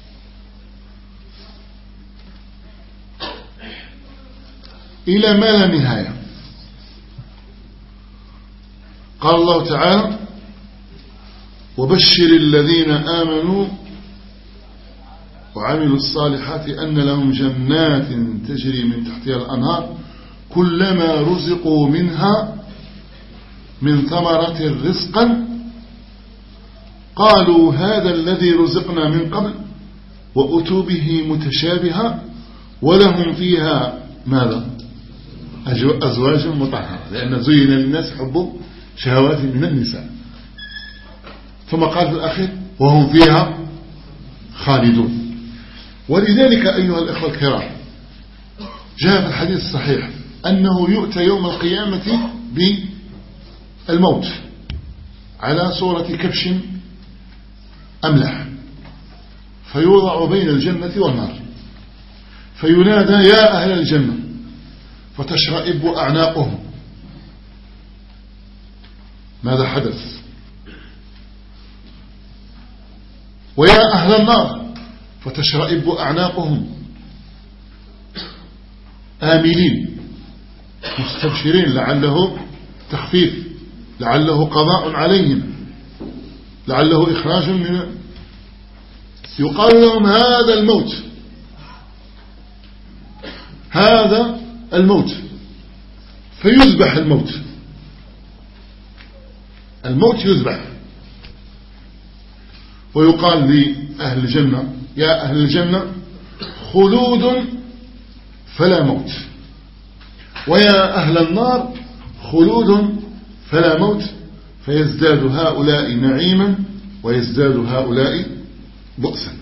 إلى ما لا نهاية. قال الله تعالى: وبشر الذين آمنوا وعملوا الصالحات أن لهم جنات تجري من تحتها الأنهار كلما رزقوا منها من ثمرة رزقا قالوا هذا الذي رزقنا من قبل وأتوا به متشابها ولهم فيها ماذا؟ أزواج مطهرة، لأن زين للناس حب شهوات من النساء. ثم قال في الأخير: وهم فيها خالدون. ولذلك أيها الإخوة الكرام، جاء في الحديث الصحيح أنه يؤتى يوم القيامة بالموت على صورة كبش أملح، فيوضع بين الجنة والنار، فينادى: يا أهل الجنة، فتشرئب أعناقهم. ماذا حدث؟ ويا أهل النار، فتشرئب أعناقهم آملين مستبشرين، لعله تخفيف، لعله قضاء عليهم، لعله إخراج من. يقال لهم: هذا الموت، هذا الموت، فيذبح الموت. الموت يذبح، ويقال لأهل الجنة: يا أهل الجنة، خلود فلا موت، ويا أهل النار خلود فلا موت، فيزداد هؤلاء نعيما ويزداد هؤلاء بؤسا.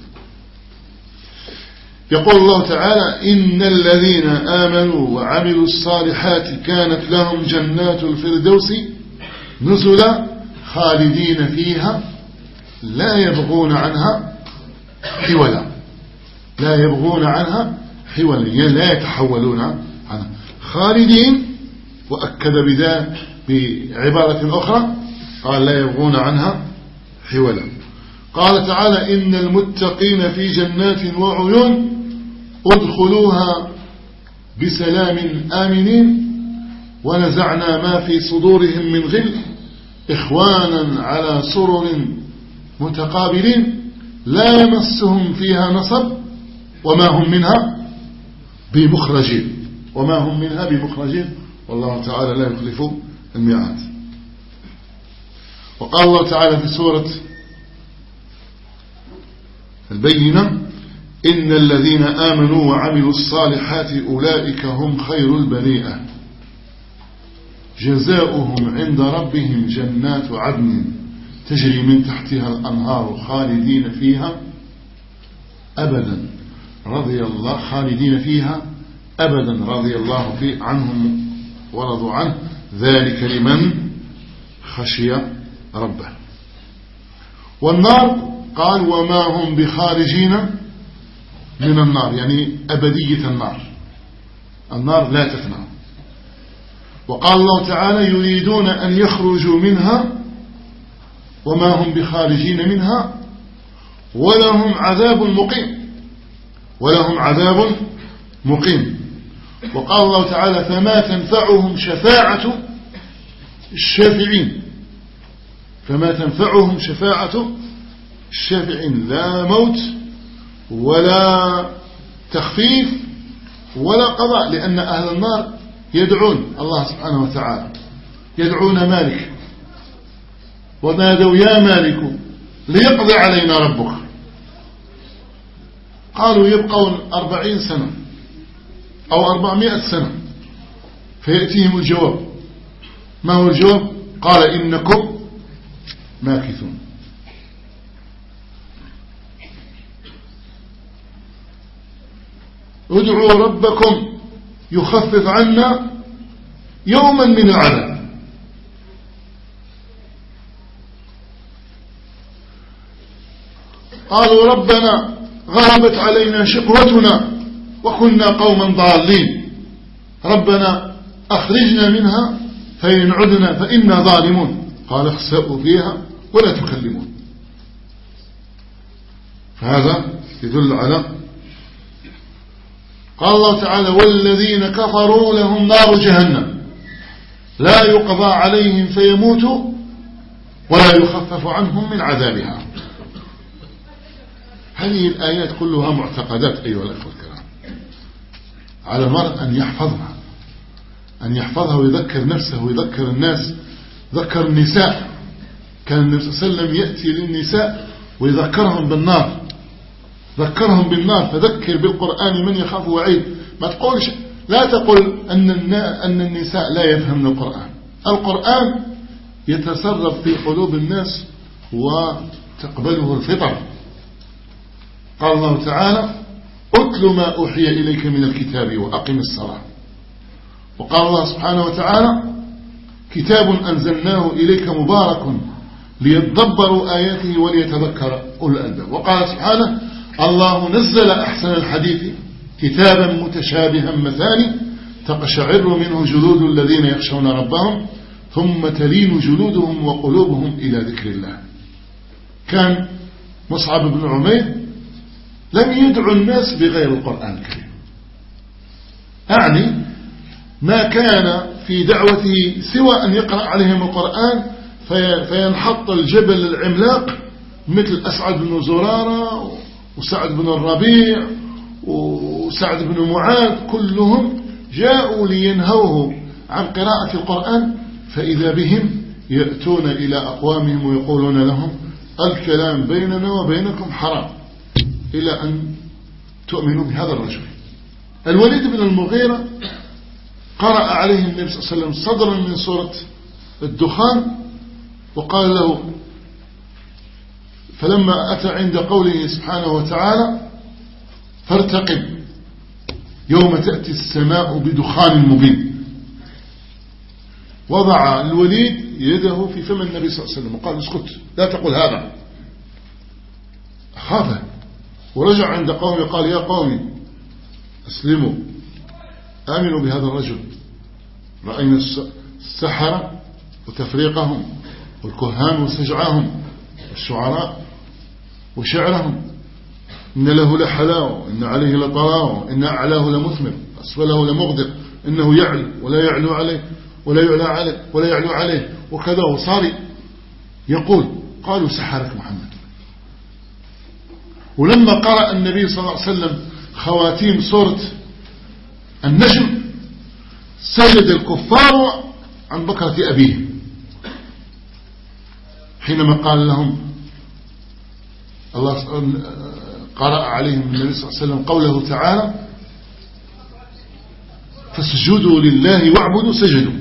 يقول الله تعالى: إن الذين آمنوا وعملوا الصالحات كانت لهم جنات الفردوس نزلا خالدين فيها لا يبغون عنها حولا. لا يبغون عنها حولا، يعني لا يتحولون عنها، خالدين. وأكد بذلك بعبارة أخرى، قال: لا يبغون عنها حولا. قال تعالى: إن المتقين في جنات وعيون ادخلوها بسلام آمنين ونزعنا ما في صدورهم من غل إخوانا على سرر متقابلين لا يمسهم فيها نصب وما هم منها بمخرجين. وما هم منها بمخرجين، والله تعالى لا يخلف الميعاد. وقال الله تعالى في سورة البينة: إن الذين آمنوا وعملوا الصالحات أولئك هم خير البريئة جزاؤهم عند ربهم جنات عدن تجري من تحتها الأنهار خالدين فيها أبدا رضي الله عنهم ورضوا عنه ذلك لمن خشي ربه. والنار قال وما هم بخارجين من النار، يعني أبدية النار لا تفنى. وقال الله تعالى يريدون أن يخرجوا منها وما هم بخارجين منها ولهم عذاب مقيم. وقال الله تعالى فما تنفعهم شفاعة الشافعين لا موت ولا تخفيف ولا قضاء، لأن أهل النار يدعون الله سبحانه وتعالى، يدعون مالك ونادوا يا مالك ليقضي علينا ربك. قالوا يبقون 40 سنة أو 400 سنة فيأتيهم الجواب. ما هو الجواب؟ قال إنكم ماكثون. ادعوا ربكم يخفف عنا يوما من العذاب. قالوا ربنا غلبت علينا شقوتنا وكنا قوما ضالين ربنا أخرجنا منها فإن عدنا فإنا ظالمون قال اخسئوا فيها ولا تكلمون. فهذا يدل على قال الله تعالى والذين كفروا لهم نار جهنم لا يقضى عليهم فيموتوا ولا يخفف عنهم من عذابها. هذه الآيات كلها معتقدات أيها الأخوة الكرام، على المرء أن يحفظها ويذكر نفسه ويذكر الناس. ذكر النساء، كان النبي صلى الله عليه وسلم يأتي للنساء ويذكرهم بالنار، فذكر بالقرآن من يخاف وعيد. ما تقولش، لا تقل أن النساء لا يفهمن القرآن يتصرف في قلوب الناس وتقبله الفطر. قال الله تعالى أتل ما أوحي إليك من الكتاب وأقم الصلاة. وقال الله سبحانه وتعالى كتاب أنزلناه إليك مبارك ليتدبروا آياته وليتذكر أولو الألباب. وقال سبحانه الله نزل أحسن الحديث كتابا متشابها مثاني تقشعر منه جلود الذين يخشون ربهم ثم تلين جلودهم وقلوبهم إلى ذكر الله. كان مصعب بن عمير لم يدعو الناس بغير القرآن الكريم، أعني ما كان في دعوته سوى أن يقرأ عليهم القرآن فينحط الجبل العملاق مثل أسعد بن زرارة وسعد بن الربيع وسعد بن معاذ، كلهم جاءوا لينهوه عن قراءة القرآن، فإذا بهم يأتون إلى أقوامهم ويقولون لهم الكلام بيننا وبينكم حرام، إلى أن تؤمنوا بهذا الرجل. الوليد بن المغيرة قرأ عليه النبي صلى الله عليه وسلم صدرا من سورة الدخان وقال له، فلما أتى عند قوله سبحانه وتعالى فارتقب يوم تأتي السماء بدخان مبين، وضع الوليد يده في فم النبي صلى الله عليه وسلم وقال اسكت لا تقل هذا، خاف ورجع عند قومه قال يا قومي اسلموا آمنوا بهذا الرجل، رأينا السحرة وتفريقهم والكهان وسجعهم والشعراء وشعرهم، إن له لحلاوة إن عليه لطلاوة إن أعلاه لمثمر أسفله لمغدق إنه يعلو ولا يعلو عليه ولا يعلو عليه وكذا. وصار يقول قالوا سحرك محمد. ولما قرأ النبي صلى الله عليه وسلم خواتيم سورة النجم سجد الكفار عن بكرة أبيهم حينما قال لهم الله قرأ عليهم النبي صلى الله عليه وسلم قوله تعالى فاسجدوا لله واعبدوا سجدوا.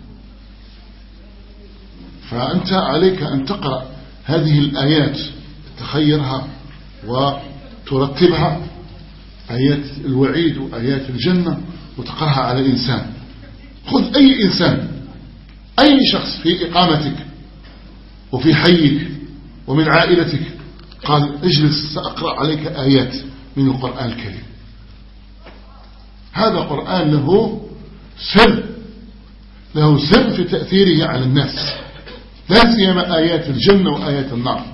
فأنت عليك أن تقرأ هذه الآيات، تخيرها وترتبها، آيات الوعيد وآيات الجنة، وتقرأها على الإنسان. خذ أي إنسان، أي شخص في إقامتك وفي حيك ومن عائلتك، قال اجلس سأقرأ عليك آيات من القرآن الكريم. هذا قرآن له سر في تأثيره على الناس، لا سيما آيات الجنة وآيات النار.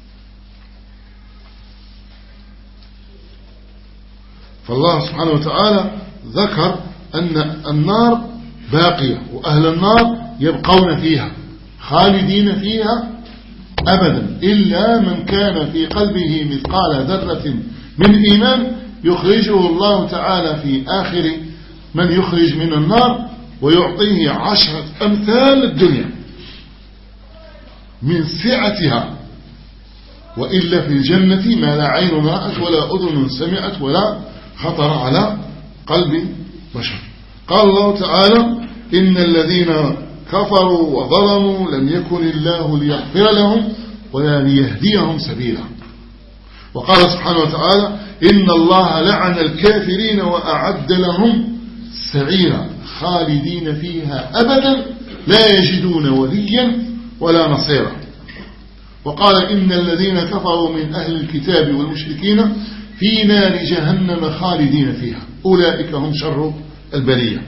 فالله سبحانه وتعالى ذكر أن النار باقية وأهل النار يبقون فيها خالدين فيها أبدا، إلا من كان في قلبه مثقال ذرة من إيمان يخرجه الله تعالى في آخر من يخرج من النار ويعطيه 10 أمثال الدنيا من سعتها، وإلا في الجنة ما لا عين رأت ولا أذن سمعت ولا خطر على قلب بشر. قال الله تعالى إن الذين كفروا وظلموا لم يكن الله ليغفر لهم ولا ليهديهم سبيلا. وقال سبحانه وتعالى إن الله لعن الكافرين وأعد لهم سعيرا خالدين فيها أبدا لا يجدون وليا ولا نصيرا. وقال إن الذين كفروا من أهل الكتاب والمشركين في نار جهنم خالدين فيها أولئك هم شر البرية.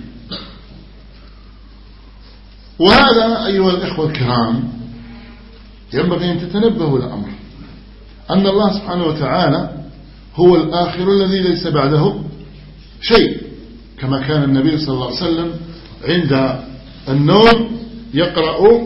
وهذا أيها الإخوة الكرام ينبغي أن تتنبهوا لأمر، أن الله سبحانه وتعالى هو الآخر الذي ليس بعده شيء، كما كان النبي صلى الله عليه وسلم عند النوم يقرأ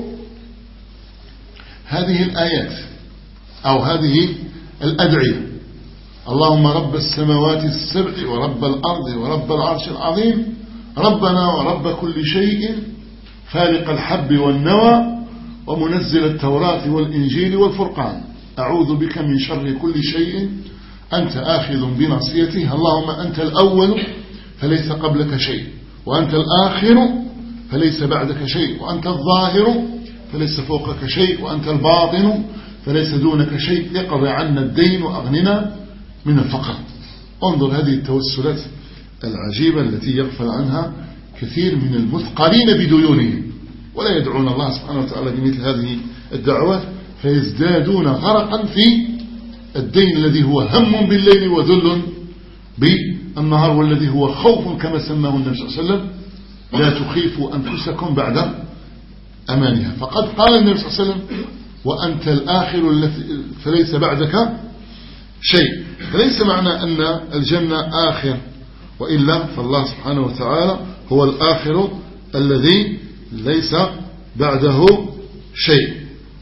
هذه الآيات أو هذه الأدعية: اللهم رب السماوات السبع ورب الأرض ورب العرش العظيم ربنا ورب كل شيء فالق الحب والنوى ومنزل التوراة والإنجيل والفرقان أعوذ بك من شر كل شيء أنت آخذ بناصيته اللهم أنت الأول فليس قبلك شيء وأنت الآخر فليس بعدك شيء وأنت الظاهر فليس فوقك شيء وأنت الباطن فليس دونك شيء اقض عنا الدين وأغننا من الفقر. انظر هذه التوسلات العجيبة التي يغفل عنها كثير من المثقلين بديونهم ولا يدعون الله سبحانه وتعالى بمثل هذه الدعوات فيزدادون غرقا في الدين الذي هو هم بالليل وذل بالنهار والذي هو خوف كما سماه النبي صلى الله عليه وسلم لا تخيفوا أنفسكم بعد أمانها. فقد قال النبي صلى الله عليه وسلم وأنت الآخر فليس بعدك شيء. فليس معنى أن الجنة آخر، وإلا فالله سبحانه وتعالى هو الآخر الذي ليس بعده شيء،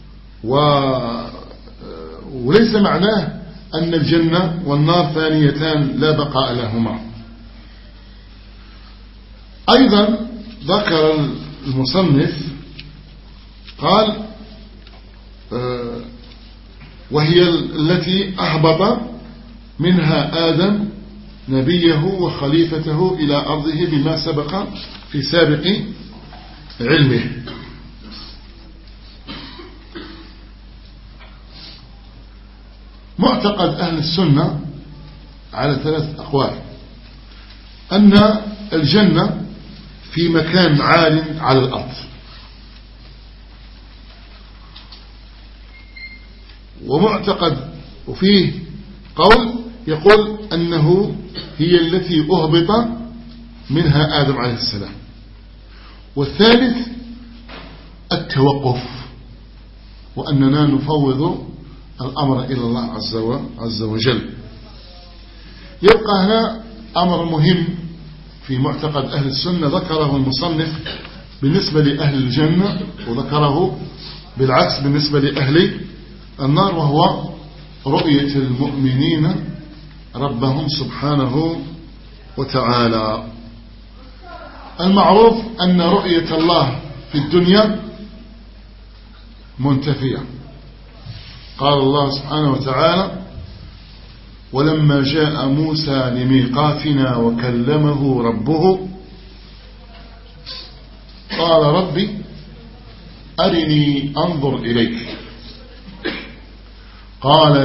وليس معناه أن الجنة والنار ثانيتان لا بقاء لهما. أيضا ذكر المصنف قال وهي التي أهبط منها آدم نبيه وخليفته إلى أرضه بما سبق في سابق علمه. معتقد أهل السنة على 3 أقوال: أن الجنة في مكان عال على الأرض، ومعتقد وفيه قول يقول أنه هي التي أهبط منها آدم عليه السلام، والثالث التوقف وأننا نفوض الأمر إلى الله عز وجل. يبقى هنا أمر مهم في معتقد أهل السنة ذكره المصنف بالنسبة لأهل الجنة وذكره بالعكس بالنسبة لأهل النار، وهو رؤية المؤمنين ربهم سبحانه وتعالى. المعروف أن رؤية الله في الدنيا منتفية. قال الله سبحانه وتعالى ولما جاء موسى لميقاتنا وكلمه ربه قال ربي أرني أنظر إليك قال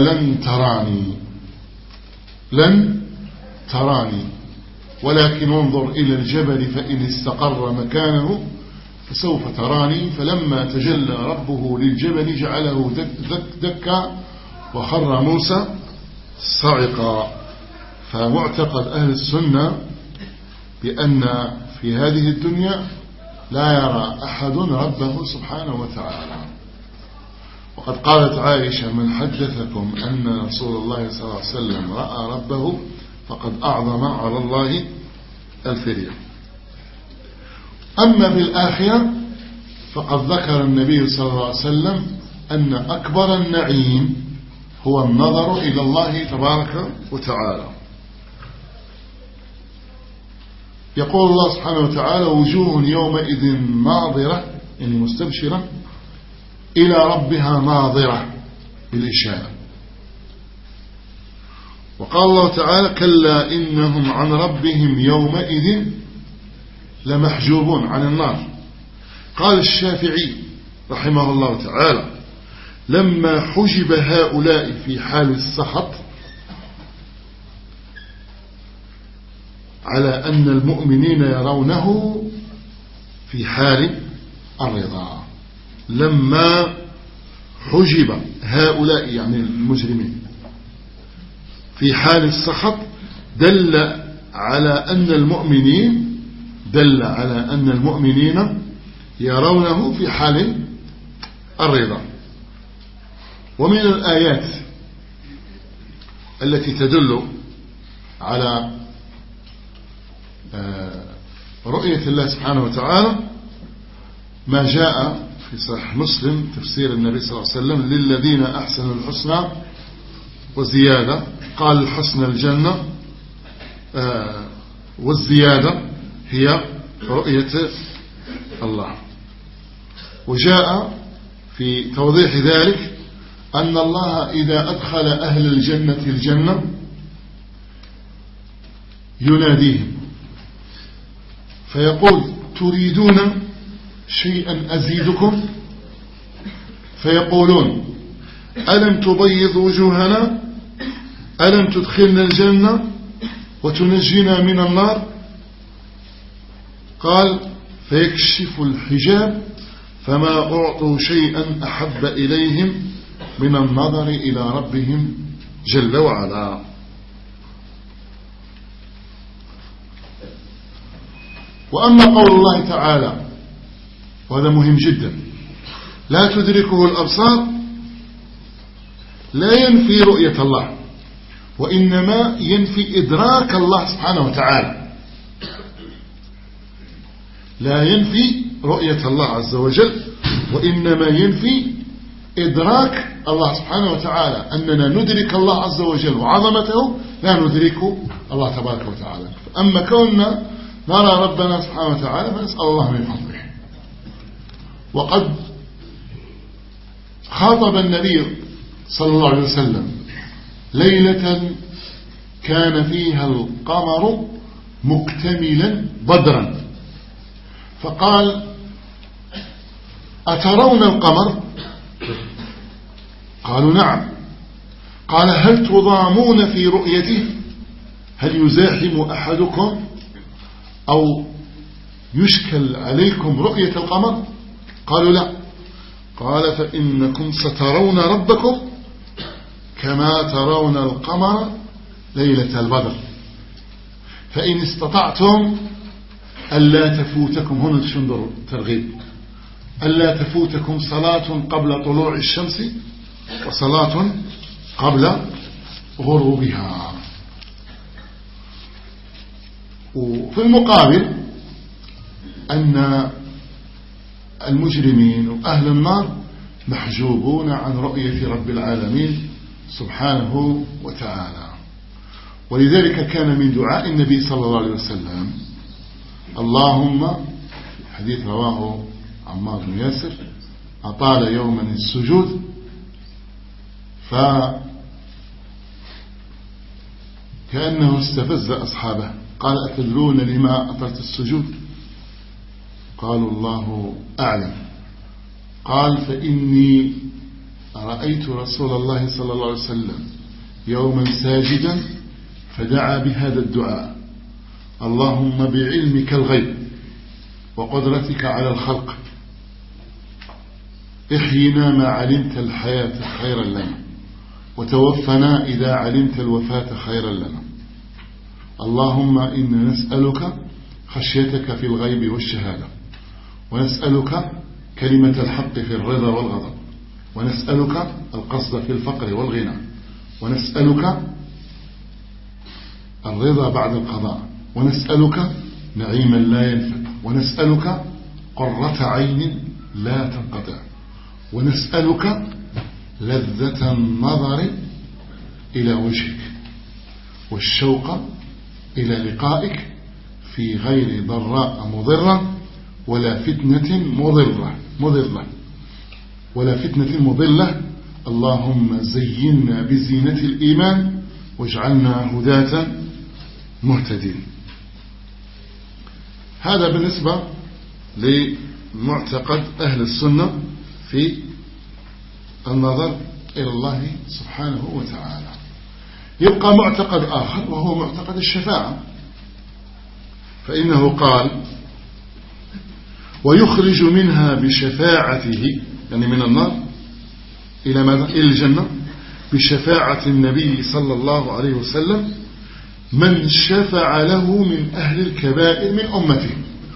لن تراني ولكن انظر إلى الجبل فإن استقر مكانه فسوف تراني فلما تجلى ربه للجبل جعله دكا وخر موسى صعقا. فمعتقد أهل السنة بأن في هذه الدنيا لا يرى أحد ربه سبحانه وتعالى. وقد قالت عائشة من حدثكم أن رسول الله صلى الله عليه وسلم رأى ربه فقد أعظم على الله الفريق. أما في الآخرة فقد ذكر النبي صلى الله عليه وسلم أن أكبر النعيم هو النظر إلى الله تبارك وتعالى. يقول الله سبحانه وتعالى وجوه يومئذ ناظرة يعني مستبشرة إلى ربها ناظرة بالإشارة. وقال الله تعالى كلا إنهم عن ربهم يومئذ لمحجوبون عن النار. قال الشافعي رحمه الله تعالى لما حجب هؤلاء في حال السخط على أن المؤمنين يرونه في حال الرضا. لما حجب هؤلاء يعني المجرمين في حال السخط دل على أن المؤمنين يرونه في حال الرضا. ومن الآيات التي تدل على رؤية الله سبحانه وتعالى ما جاء في صحيح مسلم تفسير النبي صلى الله عليه وسلم للذين أحسنوا الحسنى وزيادة. قال الحسنى الجنة والزيادة هي رؤية الله. وجاء في توضيح ذلك أن الله إذا أدخل أهل الجنة الجنة يناديهم فيقول تريدون شيئا أزيدكم فيقولون ألم تبيض وجوهنا ألم تدخلنا الجنة وتنجينا من النار. قال فيكشف الحجاب فما أعطوا شيئا أحب إليهم من النظر إلى ربهم جل وعلا. وأما قول الله تعالى وهذا مهم جدا لا تدركه الأبصار لا ينفي رؤية الله وإنما ينفي إدراك الله سبحانه وتعالى. لا ينفي رؤية الله عز وجل وإنما ينفي إدراك الله سبحانه وتعالى أننا ندرك الله عز وجل وعظمته لا ندرك الله تبارك وتعالى. أما كوننا نرى ربنا سبحانه وتعالى فنسأل الله من فضله. وقد خاطب النبي صلى الله عليه وسلم ليلة كان فيها القمر مكتملا بدرا فقال أترون القمر؟ قالوا نعم. قال هل تضامون في رؤيته؟ هل يزاحم أحدكم أو يشكل عليكم رؤية القمر؟ قالوا لا. قال فإنكم سترون ربكم كما ترون القمر ليلة البدر فإن استطعتم ألا تفوتكم هنا شندر ترغيب ألا تفوتكم صلاة قبل طلوع الشمس وصلاة قبل غروبها. وفي المقابل أن المجرمين وأهل النار محجوبون عن رؤية رب العالمين سبحانه وتعالى. ولذلك كان من دعاء النبي صلى الله عليه وسلم اللهم حديث رواه عمار بن ياسر أطال يوما السجود كأنه استفز أصحابه قال أتدرون لما أطلت السجود؟ قالوا الله أعلم. قال فإني رأيت رسول الله صلى الله عليه وسلم يوما ساجدا فدعا بهذا الدعاء: اللهم بعلمك الغيب وقدرتك على الخلق احينا ما علمت الحياة خيرا لنا، وتوفنا إذا علمت الوفاة خيرا لنا. اللهم إنا نسألك خشيتك في الغيب والشهادة، ونسألك كلمة الحق في الرضا والغضب، ونسألك القصد في الفقر والغنى، ونسألك الرضا بعد القضاء، ونسألك نعيما لا ينفد، ونسألك قرة عين لا تنقطع، ونسألك لذة النظر إلى وجهك والشوق إلى لقائك في غير ضراء مضرة ولا فتنة مضلة. اللهم زينا بزينة الإيمان واجعلنا هداة مهتدين. هذا بالنسبة لمعتقد أهل السنة في النظر إلى الله سبحانه وتعالى. يبقى معتقد آخر وهو معتقد الشفاعة، فإنه قال: ويخرج منها بشفاعته، يعني من النار إلى الجنة، بشفاعة النبي صلى الله عليه وسلم من شفع له من أهل الكبائر من أمته.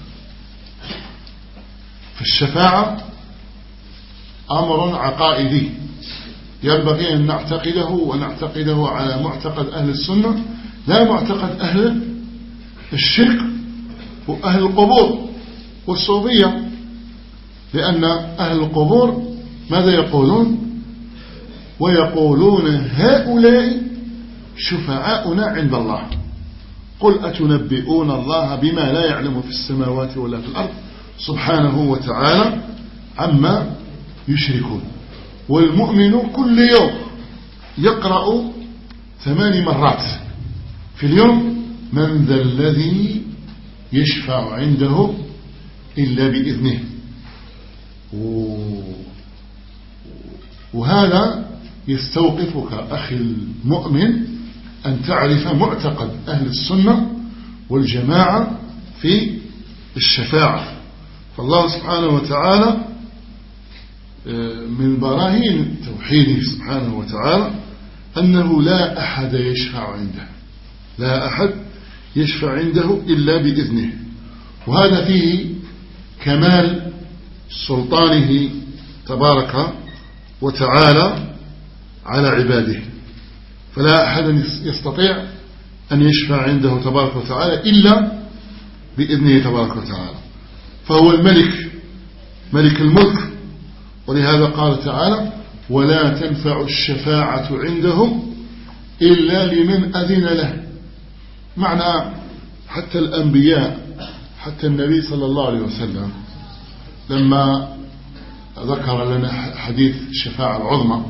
فالشفاعة أمر عقائدي ينبغي أن نعتقده، ونعتقده على معتقد أهل السنة، لا معتقد أهل الشرك وأهل القبور والصوفية. لأن أهل القبور ماذا يقولون؟ ويقولون هؤلاء شفعاؤنا عند الله. قل أتنبئون الله بما لا يعلم في السماوات ولا في الأرض سبحانه وتعالى عما يشركون. والمؤمن كل يوم يقرأ 8 مرات في اليوم: من ذا الذي يشفع عنده إلا بإذنه. وهذا يستوقفك أخي المؤمن أن تعرف معتقد أهل السنة والجماعة في الشفاعة. فالله سبحانه وتعالى من براهين توحيده سبحانه وتعالى أنه لا أحد يشفع عنده، لا أحد يشفع عنده إلا بإذنه. وهذا فيه كمال سلطانه تبارك وتعالى على عباده، فلا أحد يستطيع أن يشفع عنده تبارك وتعالى إلا بإذنه تبارك وتعالى. فهو الملك، ملك الملك. ولهذا قال تعالى: ولا تنفع الشفاعة عندهم إلا لمن أذن له. معنى حتى الأنبياء، حتى النبي صلى الله عليه وسلم لما ذكر لنا حديث الشفاعة العظمى،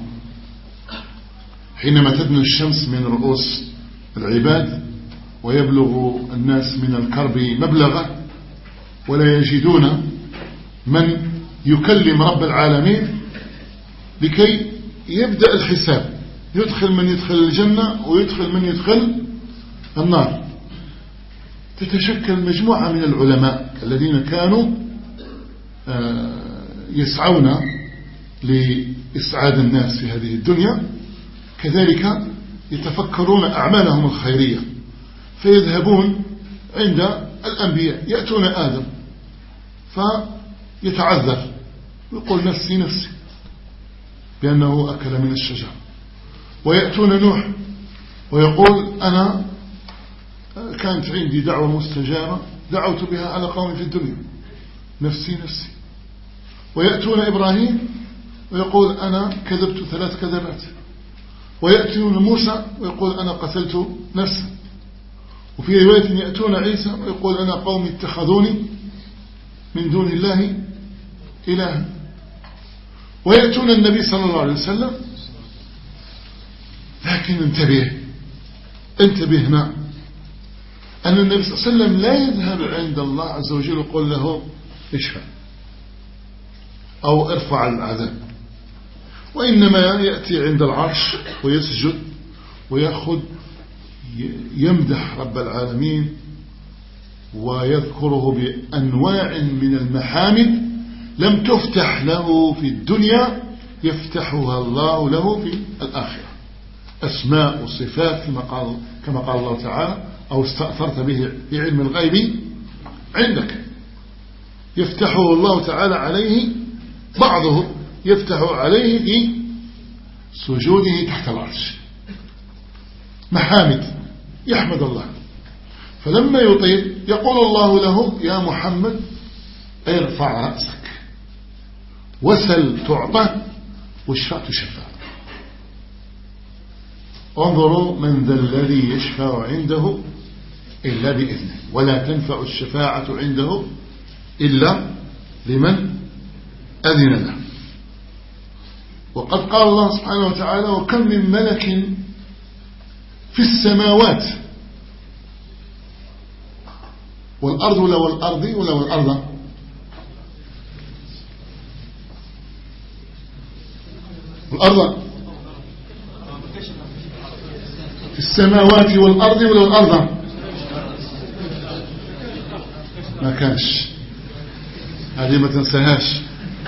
حينما تدنو الشمس من رؤوس العباد ويبلغ الناس من الكرب مبلغه ولا يجدون من يكلم رب العالمين لكي يبدأ الحساب، يدخل من يدخل الجنة ويدخل من يدخل النار. تتشكل مجموعة من العلماء الذين كانوا يسعون لإسعاد الناس في هذه الدنيا، كذلك يتفكرون أعمالهم الخيرية، فيذهبون عند الأنبياء، يأتون آدم فيتعذر ويقول نفسي نفسي بأنه أكل من الشجر، ويأتون نوح ويقول أنا كانت عندي دعوة مستجابة دعوت بها على قوم في الدنيا نفسي نفسي، ويأتون إبراهيم ويقول أنا كذبت 3 كذبات، ويأتون موسى ويقول أنا قتلت نفسا، وفي رواية يأتون عيسى ويقول أنا قوم اتخذوني من دون الله إلها، ويأتون النبي صلى الله عليه وسلم. لكن انتبه، انتبه هنا أن النبي صلى الله عليه وسلم لا يذهب عند الله عز وجل ويقول له اشفع أو ارفع العذاب، وإنما يأتي عند العرش ويسجد ويأخذ يمدح رب العالمين ويذكره بأنواع من المحامد لم تفتح له في الدنيا يفتحها الله له في الآخرة، أسماء وصفات كما قال الله تعالى أو استأثرت به في علم الغيب عندك، يفتحه الله تعالى عليه، بعضه يفتح عليه في سجوده تحت العرش محامد يحمد الله، فلما يطيل يقول الله له يا محمد ارفع رأسك وسل تعطى واشفع تشفع. انظروا من ذا الذي يشفع عنده إلا بإذنه ولا تنفع الشفاعة عنده إلا لمن أذن له. وقد قال الله سبحانه وتعالى وكم من ملك في السماوات والأرض ولو الأرض ولو الأرض والأرض في السماوات والأرض ولو الأرض ما كانش، هذه ما تنساهاش،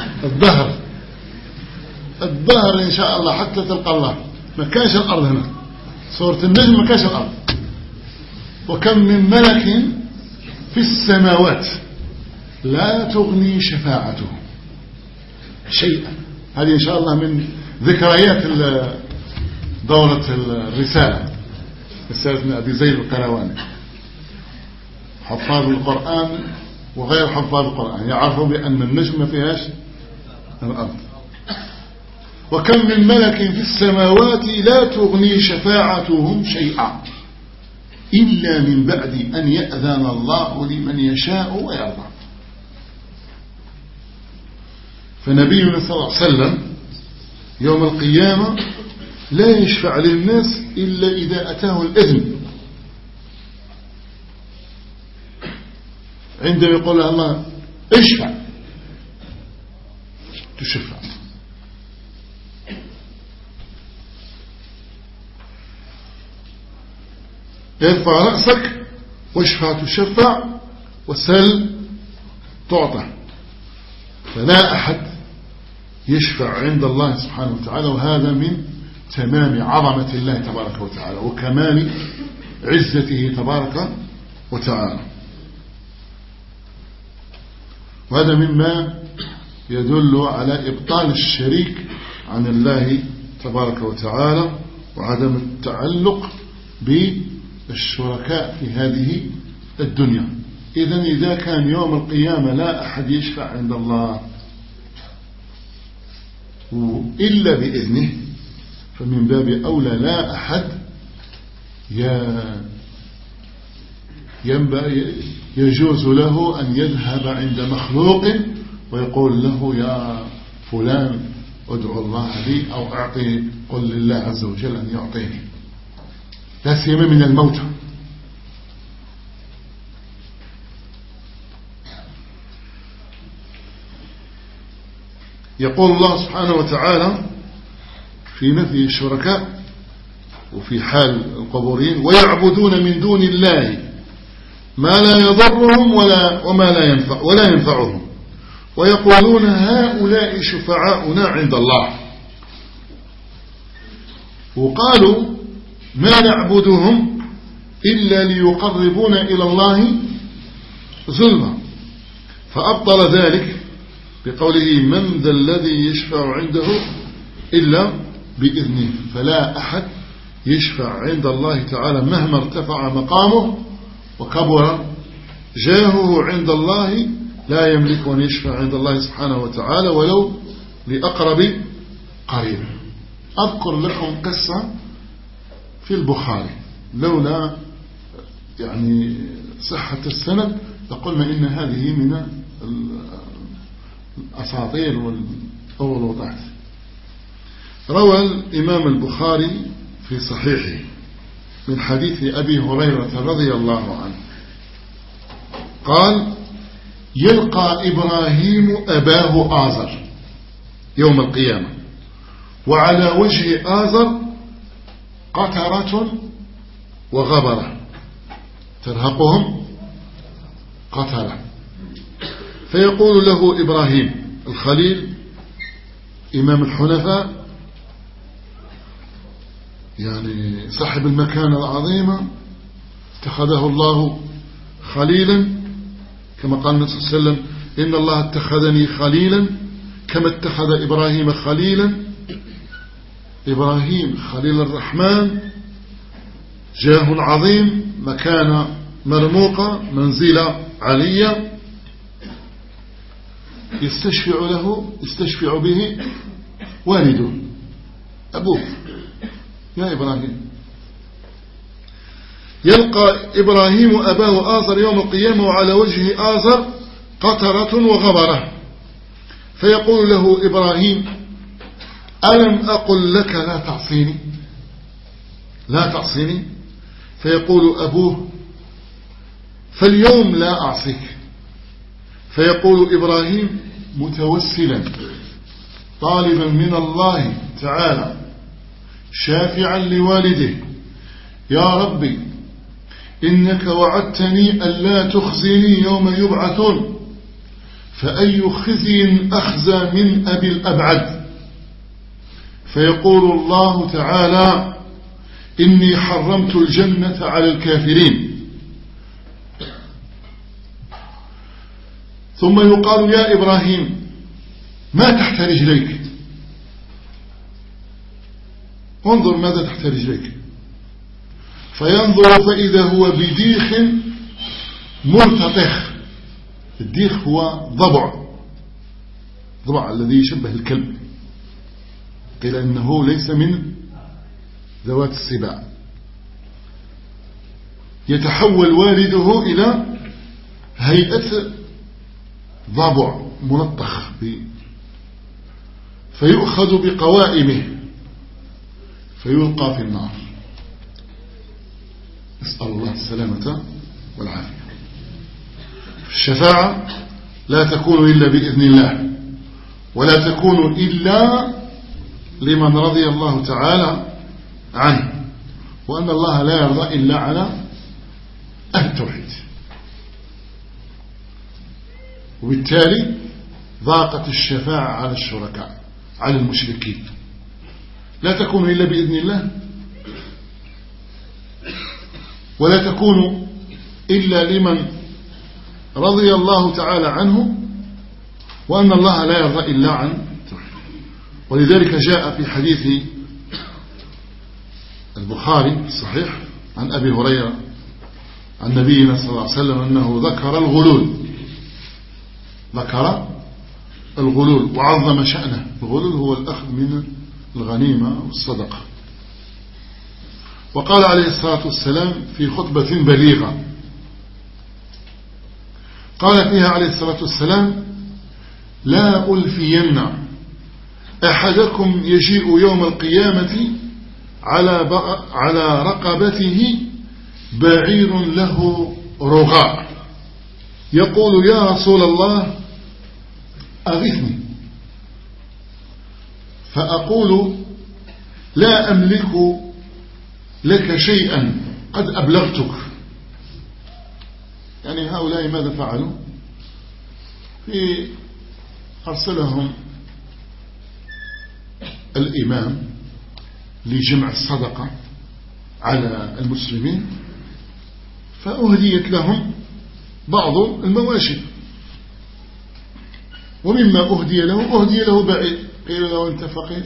الظهر إن شاء الله حتى تلقى الله، ما كانش الأرض هنا، سورة النجم ما كانش الأرض. وكم من ملك في السماوات لا تغني شفاعته شيئا. هذه إن شاء الله من ذكريات دورة الرسالة، رسالة أبي زيد القيرواني، حفاظ القرآن وغير حفاظ القرآن يعرفوا بأن النجم ما فيهاش الأرض. وكم من ملك في السماوات لا تغني شفاعتهم شيئا إلا من بعد أن يأذن الله لمن يشاء ويرضى. فنبينا صلى الله عليه وسلم يوم القيامة لا يشفع للناس إلا إذا أتاه الإذن، عندما يقول الله اشفع تشفع. ارفع رأسك واشفع تشفع وسل تعطى. فلا أحد يشفع عند الله سبحانه وتعالى، وهذا من تمام عظمة الله تبارك وتعالى وكمال عزته تبارك وتعالى. وهذا مما يدل على إبطال الشريك عن الله تبارك وتعالى وعدم التعلق بالشركاء في هذه الدنيا. إذن إذا كان يوم القيامة لا أحد يشفع عند الله إلا بإذنه، فمن باب أولى لا أحد يجوز له أن يذهب عند مخلوق ويقول له يا فلان ادعو الله لي أو أعطي، قل لله عز وجل أن يعطيني، لا سيما من الموتى. يقول الله سبحانه وتعالى في نفي الشركاء وفي حال القبورين ويعبدون من دون الله ما لا يضرهم ولا ينفعهم ويقولون هؤلاء شفعاؤنا عند الله. وقالوا ما نعبدهم إلا ليقربونا إلى الله زلفى، فأبطل ذلك بقوله من ذا الذي يشفع عنده إلا بإذنه. فلا أحد يشفع عند الله تعالى مهما ارتفع مقامه وكبر جاهه عند الله، لا يملك أن يشفع عند الله سبحانه وتعالى ولو لأقرب قريب. أذكر لكم قصة في البخاري، لولا يعني صحة السند لقلنا إن هذه من الأساطير والوضعات. روى الإمام البخاري في صحيحه من حديث أبي هريرة رضي الله عنه قال: يلقى إبراهيم أباه آزر يوم القيامة، وعلى وجه آزر قطرة وغبرة ترهقهم قطرة، فيقول له إبراهيم الخليل إمام الحنفاء، يعني صاحب المكانة العظيمة، اتخذه الله خليلا كما قال النبي صلى الله عليه وسلم: إن الله اتخذني خليلا كما اتخذ إبراهيم خليلا. إبراهيم خليل الرحمن، جاه عظيم، مكانة مرموقة، منزلة علية، يستشفع به والده أبوه يا إبراهيم. يلقى إبراهيم أباه آزر يوم القيامة، وعلى وجه آزر قطرة وغبرة، فيقول له إبراهيم: ألم أقل لك لا تعصيني لا تعصيني؟ فيقول أبوه: فاليوم لا أعصيك. فيقول إبراهيم متوسلا طالبا من الله تعالى شافعا لوالده: يا ربي إنك وعدتني ألا تخزني يوم يبعثون، فأي خزي أخزى من أبي الأبعد؟ فيقول الله تعالى: إني حرمت الجنة على الكافرين. ثم يقال: يا إبراهيم ما تحت رجليك؟ انظر ماذا تحت رجليك. فينظر فإذا هو بديخ مرتطخ. الديخ هو ضبع الذي يشبه الكلب، قيل إنه ليس من ذوات السباع. يتحول والده إلى هيئة ضبع ملطخ فيؤخذ بقوائمه فيلقى في النار، نسأل الله السلامة والعافية. الشفاعة لا تكون إلا بإذن الله، ولا تكون إلا لمن رضي الله تعالى عنه، وأن الله لا يرضى إلا على أهل التوحيد. وبالتالي ضاقت الشفاعة على الشركاء، على المشركين، لا تكون إلا بإذن الله، ولا تكون إلا لمن رضي الله تعالى عنه، وأن الله لا يرضى إلا عن توحيد. ولذلك جاء في حديث البخاري الصحيح عن أبي هريرة عن نبينا صلى الله عليه وسلم أنه ذكر الغلول وعظم شأنه. الغلول هو الأخذ من الغنيمة والصدقة. وقال عليه الصلاة والسلام في خطبة بليغة، قال فيها عليه الصلاة والسلام: لا ألفين أحدكم يجيء يوم القيامة على رقبته بعير له رغاء، يقول: يا رسول الله أغثني. فأقول: لا أملك لك شيئا قد أبلغتك. يعني هؤلاء ماذا فعلوا؟ أرسلهم الإمام لجمع الصدقة على المسلمين، فأهديت لهم بعض المواشي، ومما أهدي له بعير. قيل له: أنت فقير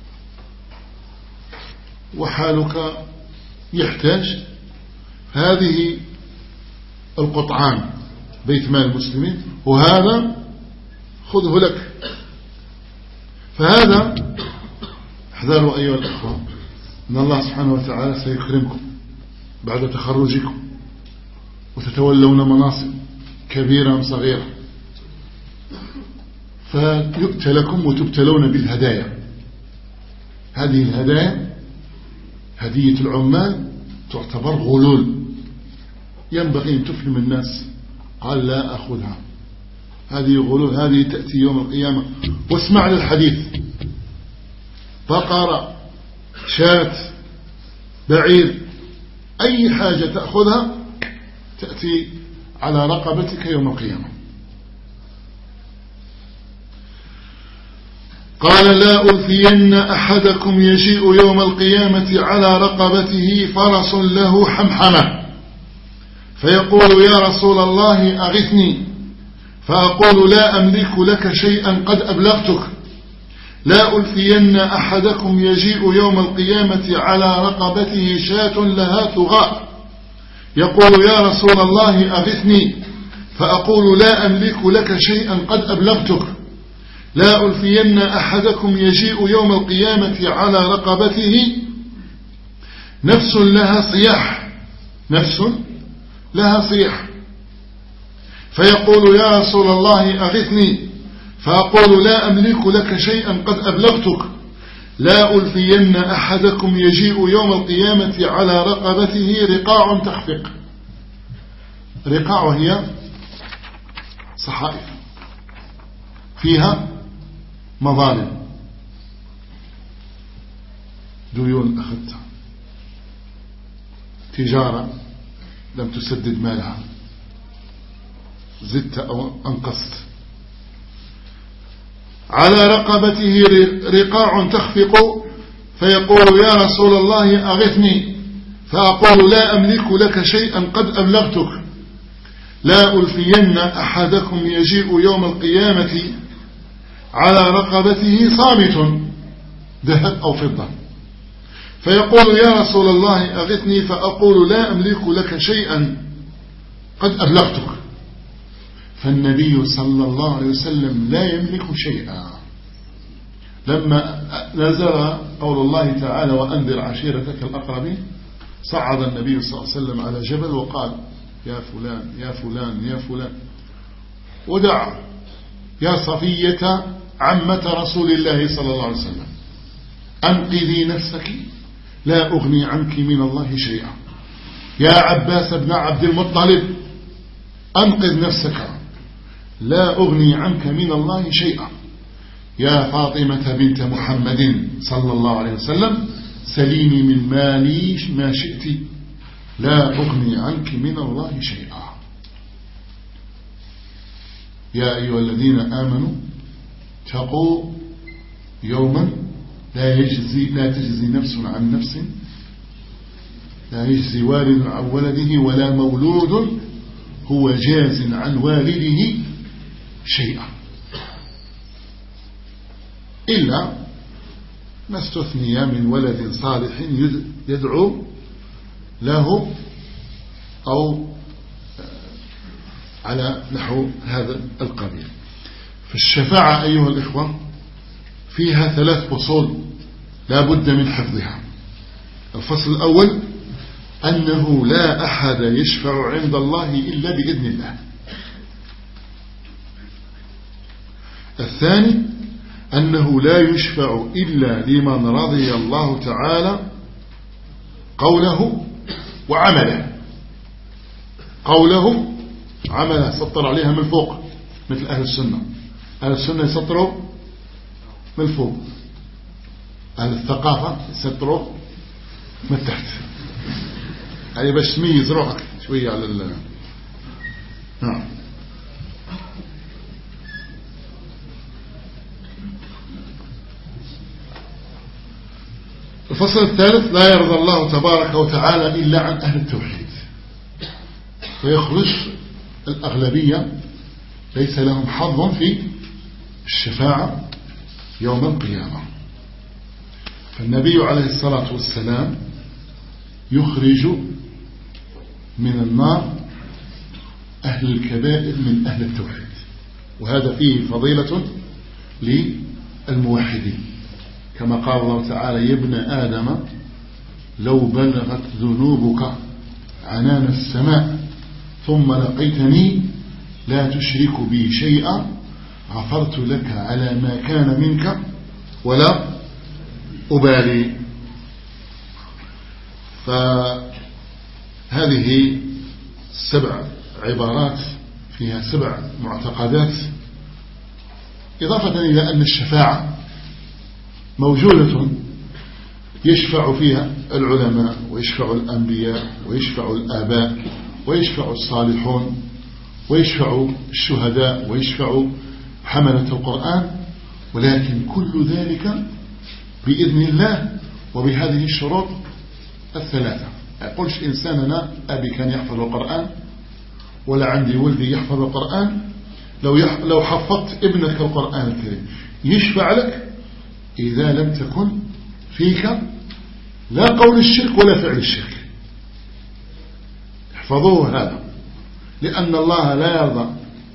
وحالك يحتاج، هذه القطعان بيت مال المسلمين، وهذا خذه لك. فهذا احذروا أيها الأخوة، إن الله سبحانه وتعالى سيكرمكم بعد تخرجكم وتتولون مناصب كبيرة صغيرة، فيؤتى لكم وتبتلون بالهدايا. هذه الهدايا هدية العمال تعتبر غلول، ينبغي أن تفهم الناس. قال لا أخذها، هذه غلول، هذه تأتي يوم القيامة. واسمع للحديث: بقرة، شاة، بعير، أي حاجة تأخذها تأتي على رقبتك يوم القيامة. قال: لا ألفين أحدكم يجيء يوم القيامة على رقبته فرس له حمحمة، فيقول: يا رسول الله أغثني، فأقول: لا أملك لك شيئا قد أبلغتك. لا ألفين أحدكم يجيء يوم القيامة على رقبته شاة لها ثغاء، يقول: يا رسول الله أغثني، فأقول: لا أملك لك شيئا قد أبلغتك. لا ألفين أحدكم يجيء يوم القيامة على رقبته نفس لها صياح، نفس لها صياح، فيقول: يا رسول الله أغثني، فأقول: لا أملك لك شيئا قد أبلغتك. لا ألفين أحدكم يجيء يوم القيامة على رقبته رقاع تخفق. رقاع هي صحائف فيها مظالم، ديون أخذتها، تجارة لم تسدد مالها، زدت أو أنقصت. على رقبته رقاع تخفق، فيقول: يا رسول الله أغثني، فأقول: لا أملك لك شيئا قد أبلغتك. لا ألفين أحدكم يجيء يوم القيامة على رقبته صامت، ذهب أو فضة، فيقول: يا رسول الله أغثني، فأقول: لا أملك لك شيئا قد أبلغتك. فالنبي صلى الله عليه وسلم لا يملك شيئا. لما نزل قول الله تعالى: وأنذر عشيرتك الأقربين، صعد النبي صلى الله عليه وسلم على جبل وقال: يا فلان يا فلان يا فلان، ودع يا صفية عمة رسول الله صلى الله عليه وسلم، أنقذي نفسك لا أغني عنك من الله شيئا. يا عباس بن عبد المطلب، أنقذ نفسك لا أغني عنك من الله شيئا. يا فاطمة بنت محمد صلى الله عليه وسلم، سليني من مالي ما شئت لا أغني عنك من الله شيئا. يا أيها الذين آمنوا اتقوا يوما لا تجزي نفس عن نفس، لا يجزي والد عن ولده ولا مولود هو جاز عن والده شيئا، إلا ما استثني من ولد صالح يدعو له أو على نحو هذا القبيل. فالشفاعة أيها الإخوة فيها 3 فصول لا بد من حفظها. الفصل الأول: أنه لا أحد يشفع عند الله إلا بإذن الله. الثاني: أنه لا يشفع إلا لمن رضي الله تعالى قوله وعمله. قوله عمله سطر عليها من فوق، مثل أهل السنة. أهل السنة يسطروا من فوق، أهل الثقافة يسطروا من تحت، يعني باش تميز روحك شوية على نعم. الفصل الثالث: لا يرضى الله تبارك وتعالى إلا عن أهل التوحيد، فيخرج الأغلبية ليس لهم حظ في الشفاعة يوم القيامة. فالنبي عليه الصلاة والسلام يخرج من النار أهل الكبائر من أهل التوحيد، وهذا فيه فضيلة للموحدين، كما قال الله تعالى: يا ابن آدم لو بلغت ذنوبك عنان السماء ثم لقيتني لا تشرك بي شيئا غفرت لك على ما كان منك ولا أبالي. هذه 7 عبارات فيها 7 معتقدات، إضافة إلى أن الشفاعة موجودة يشفع فيها العلماء ويشفع الأنبياء ويشفع الآباء ويشفع الصالحون ويشفع الشهداء ويشفع حملة القرآن، ولكن كل ذلك بإذن الله وبهذه الشروط الثلاثة. أقولش إنسان أنا أبي كان يحفظ القرآن ولا عندي ولدي يحفظ القرآن، لو حفظت ابنك القرآن الكريم يشفع لك إذا لم تكن فيك لا قول الشرك ولا فعل الشرك. احفظوه هذا، لأن الله لا يرضى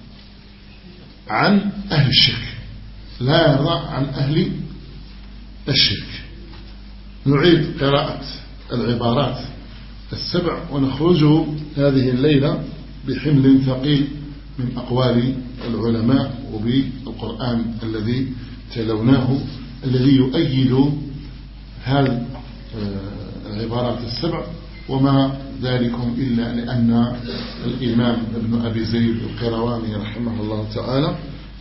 عن أهل الشرك، لا يرضى عن أهل الشرك. نعيد قراءة العبارات 7 ونخرج هذه الليلة بحمل ثقيل من أقوال العلماء وبالقرآن الذي تلوناه الذي يؤيد هذه العبارات 7 وما ذلكم إلا لأن الإمام ابن أبي زيد القيرواني رحمه الله تعالى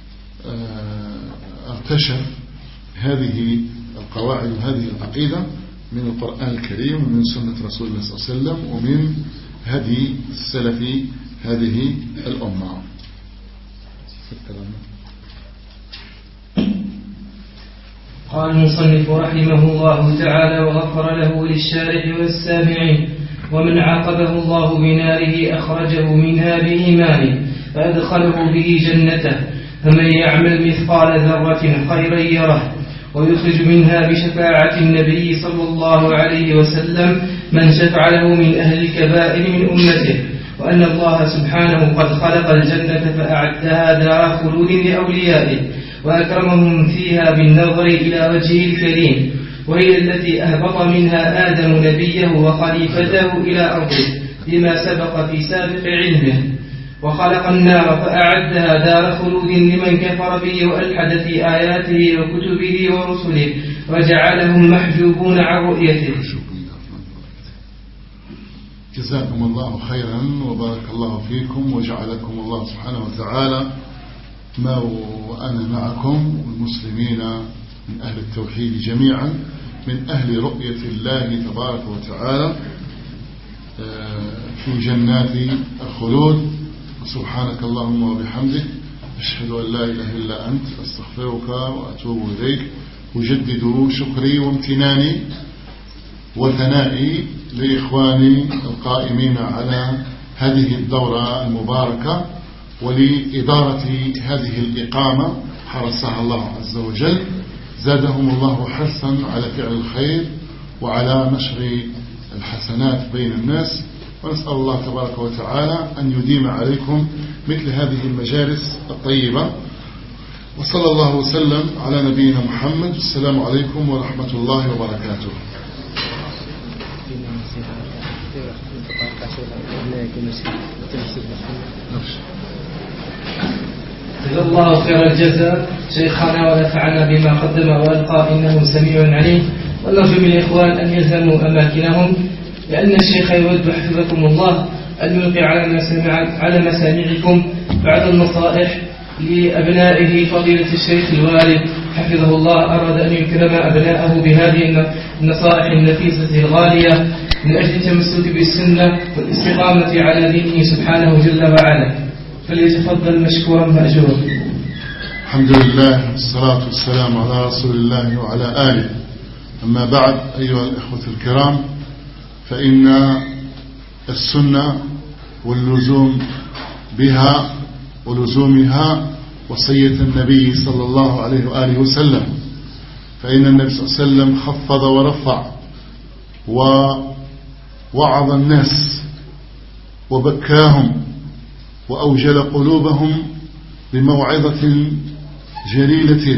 ارتشف هذه القواعد وهذه العقيدة من القرآن الكريم ومن سنة رسول الله صلى الله عليه وسلم ومن هدي السلف هذه الأمة. قال المصنف رحمه الله تعالى وغفر له وللشارع والسامعين: ومن عاقبه الله بناره أخرجه منها بإيمانه فأدخله به جنته، فمن يعمل مثقال ذرة خيرا يره، ويخرج منها بشفاعة النبي صلى الله عليه وسلم من شفع له من أهل الكبائر من أمته، وأن الله سبحانه قد خلق الجنة فأعدها دار خلود لأوليائه وأكرمهم فيها بالنظر إلى وجهه الكريم، وهي التي أهبط منها آدم نبيه وخليفته إلى أرضه بما سبق في سابق علمه، وخلق النار فأعدها دار خلود لمن كفر به وألحد في آياته وكتبه ورسله وجعلهم محجوبون عن رؤيته. جزاكم الله خيرا وبارك الله فيكم وجعلكم الله سبحانه وتعالى ما وأنا معكم والمسلمين من أهل التوحيد جميعا من أهل رؤية الله تبارك وتعالى في جنات الخلود. سبحانك اللهم وبحمدك أشهد أن لا إله إلا أنت أستغفرك وأتوب إليك. أجدد شكري وامتناني وثنائي لإخواني القائمين على هذه الدورة المباركة ولإدارة هذه الإقامة حرسها الله عز وجل، زادهم الله حرصا على فعل الخير وعلى نشر الحسنات بين الناس، ونسأل الله تبارك وتعالى أن يديم عليكم مثل هذه المجالس الطيبة. وصلى الله وسلم على نبينا محمد. السلام عليكم ورحمة الله وبركاته. جزا الله خير الجزاء شيخنا ونفعنا بما قدم وألقى، إنه سميع عليم. ونرجو من الإخوان أن يلزموا أماكنهم، لأن الشيخ يود حفظكم الله أن يلقي على مسامعكم بعض النصائح لأبنائه. فضيلة الشيخ الوالد حفظه الله أراد أن يكرم أبنائه بهذه النصائح النفيسة الغالية من أجل التمسك بالسنة والاستقامة على دينه سبحانه جل وعلا، فليتفضل مشكورا مأجورا. الحمد لله والصلاة والسلام على رسول الله وعلى آله. أما بعد، أيها الأخوة الكرام، فإن السنة واللزوم بها ولزومها وصية النبي صلى الله عليه وآله وسلم، فإن النبي صلى الله عليه وسلم خفض ورفع ووعظ الناس وبكاهم وأوجل قلوبهم بموعظة جليلة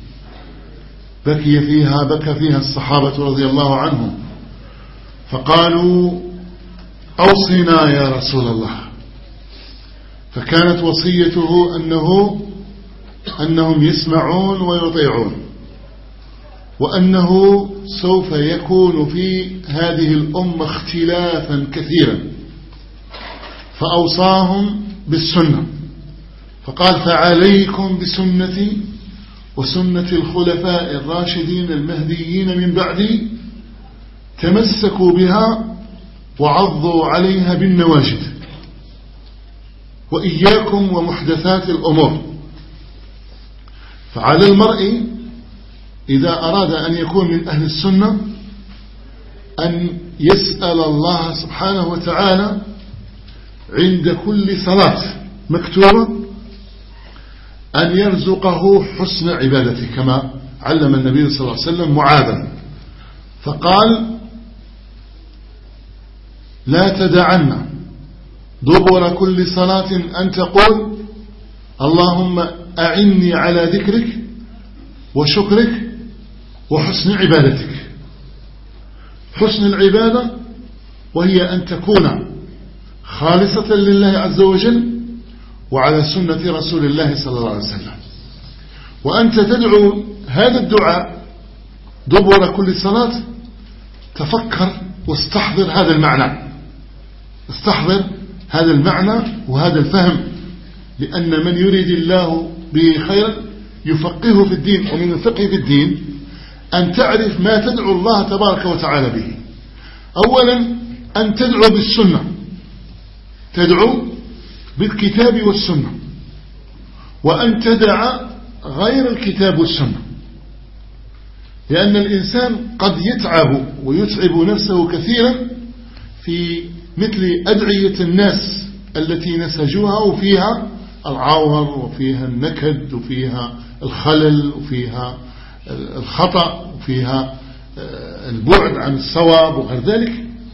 بكى فيها الصحابة رضي الله عنهم، فقالوا: أوصنا يا رسول الله. فكانت وصيته أنهم يسمعون ويطيعون، وأنه سوف يكون في هذه الأمة اختلافا كثيرا، فأوصاهم بالسنة فقال فعليكم بسنتي وسنة الخلفاء الراشدين المهديين من بعدي تمسكوا بها وعضوا عليها بالنواجذ وإياكم ومحدثات الأمور. فعلى المرء إذا أراد أن يكون من أهل السنة أن يسأل الله سبحانه وتعالى عند كل صلاة مكتوبة أن يرزقه حسن عبادته كما علم النبي صلى الله عليه وسلم معاذا فقال لا تدعن دبر كل صلاة أن تقول اللهم أعني على ذكرك وشكرك وحسن عبادتك. حسن العبادة وهي أن تكون خالصة لله عز وجل وعلى سنة رسول الله صلى الله عليه وسلم. وأنت تدعو هذا الدعاء دبر كل صلاة تفكر واستحضر هذا المعنى، استحضر هذا المعنى وهذا الفهم، لأن من يريد الله به خيرا يفقهه في الدين. ومن الفقه في الدين أن تعرف ما تدعو الله تبارك وتعالى به. أولا أن تدعو بالسنة، تدعو بالكتاب والسنة، وأن تدع غير الكتاب والسنة، لأن الإنسان قد يتعب ويتعب نفسه كثيرا في مثل أدعية الناس التي نسجوها وفيها العور وفيها النكد وفيها الخلل وفيها الخطأ وفيها البعد عن الصواب وغير ذلك.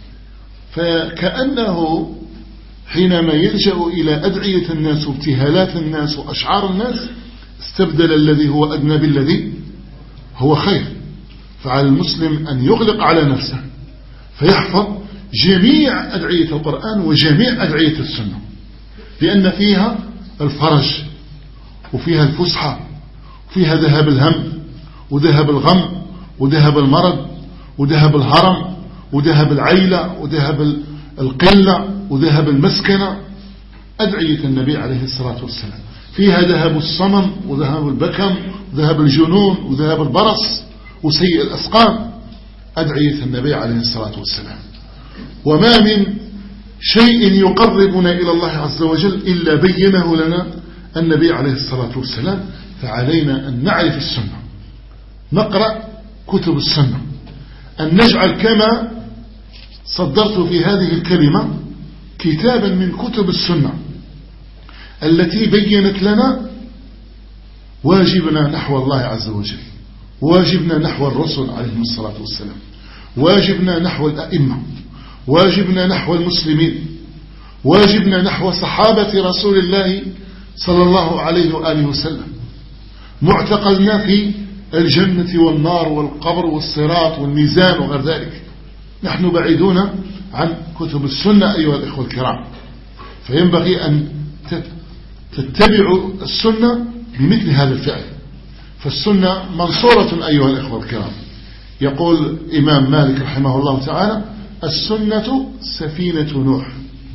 فكأنه حينما يلجأ إلى أدعية الناس وابتهالات الناس وأشعار الناس استبدل الذي هو أدنى بالذي هو خير. فعلى المسلم أن يغلق على نفسه فيحفظ جميع أدعية القرآن وجميع أدعية السنة، لأن فيها الفرج وفيها الفسحة وفيها ذهاب الهم وذهاب الغم وذهاب المرض وذهاب الهرم وذهاب العيلة وذهاب القلة وذهاب المسكنة. أدعية النبي عليه الصلاة والسلام فيها ذهاب الصمم وذهاب البكم وذهاب الجنون وذهاب البرص وسيء الأسقام. أدعية النبي عليه الصلاة والسلام. وما من شيء يقربنا إلى الله عز وجل إلا بينه لنا النبي عليه الصلاة والسلام. فعلينا أن نعرف السنة، نقرأ كتب السنة، أن نجعل كما صدرت في هذه الكلمة كتابا من كتب السنة التي بينت لنا واجبنا نحو الله عز وجل، واجبنا نحو الرسل عليهم الصلاة والسلام، واجبنا نحو الأئمة، واجبنا نحو المسلمين، واجبنا نحو صحابة رسول الله صلى الله عليه وآله وسلم، معتقلنا في الجنة والنار والقبر والصراط والميزان وغير ذلك. نحن بعيدون عن كتب السنة أيها الإخوة الكرام. فينبغي أن تتبعوا السنة بمثل هذا الفعل. فالسنة منصورة أيها الإخوة الكرام. يقول إمام مالك رحمه الله تعالى السنة سفينة نوح،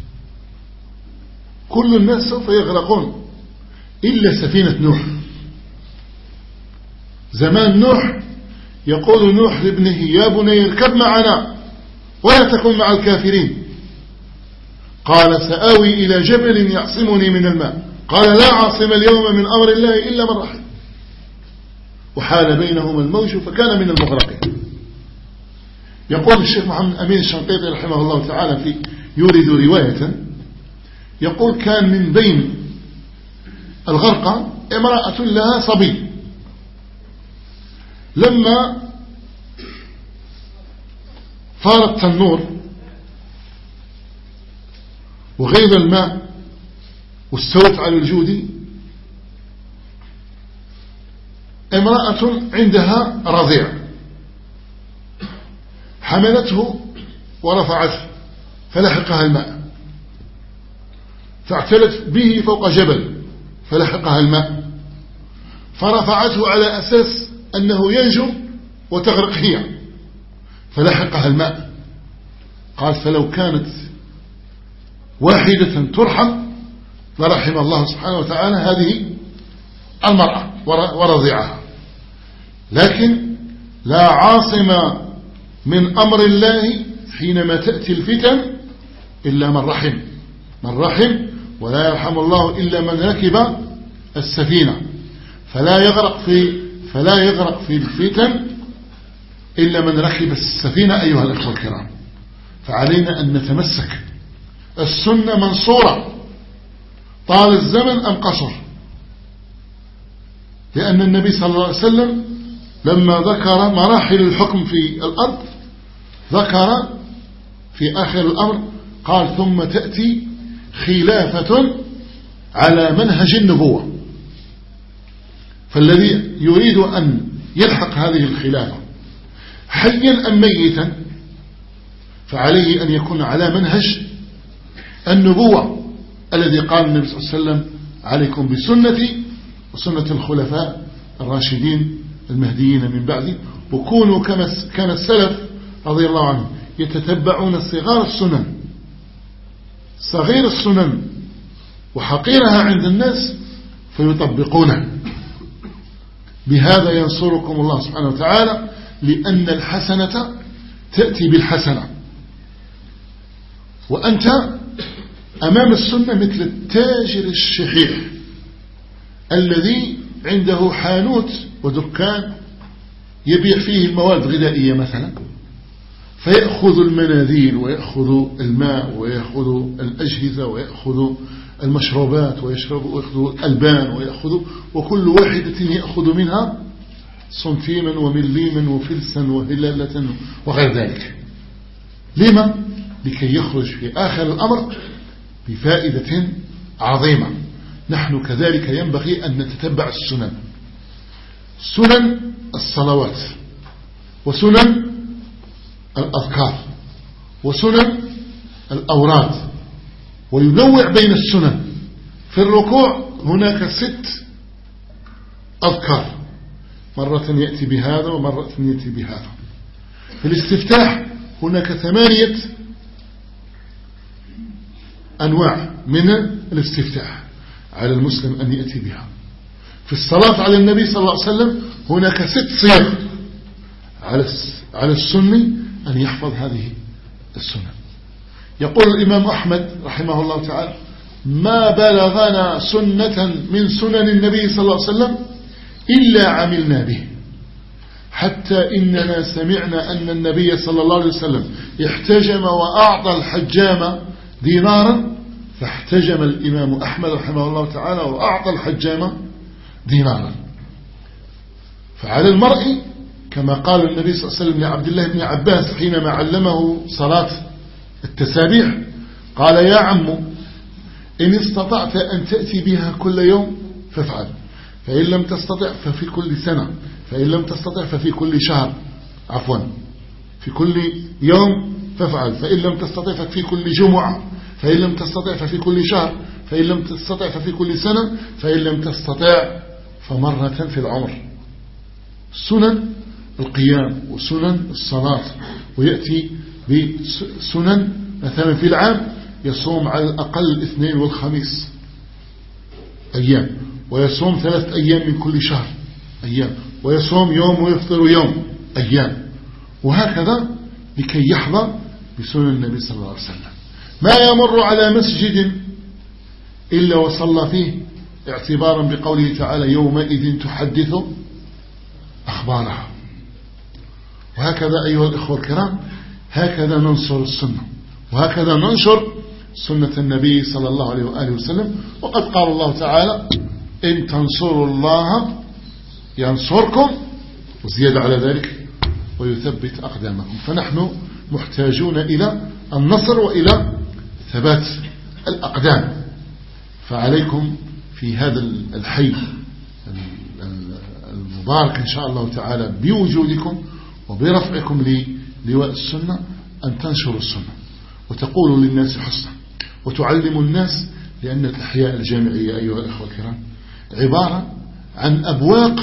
كل الناس سوف يغرقون إلا سفينة نوح. زمان نوح يقول نوح لابنه يا بني اركب معنا ولا تكن مع الكافرين. قال سآوي إلى جبل يعصمني من الماء. قال لا عاصم اليوم من أمر الله إلا من رحم. وحال بينهما الموج فكان من المغرقين. يقول الشيخ محمد أمين الشنقيطي رحمه الله تعالى في يورد رواية يقول كان من بين الغرقى امرأة لها صبي، لما فار التنور وغيب الماء واستوت على الجود امرأة عندها رضيع حملته ورفعته فلحقها الماء، فاعتلت به فوق جبل فلحقها الماء، فرفعته على أساس أنه ينجو وتغرق هي فلحقها الماء. قال فلو كانت واحدة ترحم لرحم الله سبحانه وتعالى هذه المرأة ورضعها. لكن لا عاصم من أمر الله حينما تأتي الفتن إلا من رحم، ولا يرحم الله إلا من ركب السفينة، فلا يغرق في الفتن إلا من ركب السفينة. أيها الأخوة الكرام، فعلينا أن نتمسك. السنة منصورة طال الزمن أم قصر، لأن النبي صلى الله عليه وسلم لما ذكر مراحل الحكم في الأرض ذكر في آخر الأمر قال ثم تأتي خلافة على منهج النبوة. فالذي يريد أن يلحق هذه الخلافة حيا أم ميتا فعليه أن يكون على منهج النبوة الذي قال النبي صلى الله عليه وسلم عليكم بسنتي وسنة الخلفاء الراشدين المهديين من بعدي، وكونوا كما كان السلف رضي الله عنهم يتتبعون صغير السنن وحقيرها عند الناس فيطبقونها. بهذا ينصركم الله سبحانه وتعالى، لأن الحسنة تأتي بالحسنة. وأنت أمام السنة مثل التاجر الشحيح الذي عنده حانوت ودكان يبيع فيه المواد الغذائية مثلا، فيأخذ المناديل ويأخذ الماء ويأخذ الأجهزة ويأخذ المشروبات ويأخذ الألبان وكل واحدة يأخذ منها سنتيما ومليما وفلسا وهلالة وغير ذلك. لما؟ لكي يخرج في آخر الأمر بفائدة عظيمة. نحن كذلك ينبغي أن نتتبع السنن، سنن الصلوات وسنن الأذكار وسنن الأوراد، وينوع بين السنن. في الركوع هناك 6 أذكار، مرة يأتي بهذا ومرة يأتي بهذا. في الاستفتاح هناك 8 أنواع من الاستفتاح على المسلم أن يأتي بها. في الصلاة على النبي صلى الله عليه وسلم هناك 6 صيغ، على السني أن يحفظ هذه السنن. يقول الإمام أحمد رحمه الله تعالى: ما بلغنا سنة من سنن النبي صلى الله عليه وسلم إلا عملنا به، حتى إننا سمعنا أن النبي صلى الله عليه وسلم احتجم وأعطى الحجام دينارا، فاحتجم الإمام أحمد رحمه الله تعالى وأعطى الحجام دينارا. فعلى المرء كما قال النبي صلى الله عليه وسلم لعبد الله بن عباس حينما علمه صلاة التسابيح، قال: يا عم، إن استطعت أن تأتي بها كل يوم فافعل، فإن لم تستطع ففي كل سنة، فإن لم تستطع ففي كل شهر، عفوا في كل يوم فافعل، فإن لم تستطع ففي كل جمعة، فإن لم تستطع ففي كل شهر، فإن لم تستطع ففي كل سنة، فإن لم تستطع فمرة في العمر. سنن القيام وسنن الصلاة. ويأتي بسنن مثلا في العام يصوم على الأقل الاثنين والخميس أيام، ويصوم 3 أيام من كل شهر أيام، ويصوم يوم ويفطر يوم أيام، وهكذا لكي يحظى بسنن النبي صلى الله عليه وسلم. ما يمر على مسجد إلا وصلى فيه، اعتبارا بقوله تعالى: يومئذ تحدث أخبارها. وهكذا أيها الإخوة الكرام، هكذا ننصر السنة، وهكذا ننشر سنة النبي صلى الله عليه وآله وسلم. وقد قال الله تعالى: إن تنصروا الله ينصركم، وزيادة على ذلك ويثبت أقدامكم. فنحن محتاجون إلى النصر وإلى ثبات الأقدام. فعليكم في هذا الحي المبارك إن شاء الله تعالى بوجودكم وبرفعكم لواء السنة أن تنشروا السنة وتقولوا للناس حسنا وتعلموا الناس، لأن الأحياء الجامعية أيها الأخوة الكرام عبارة عن أبواق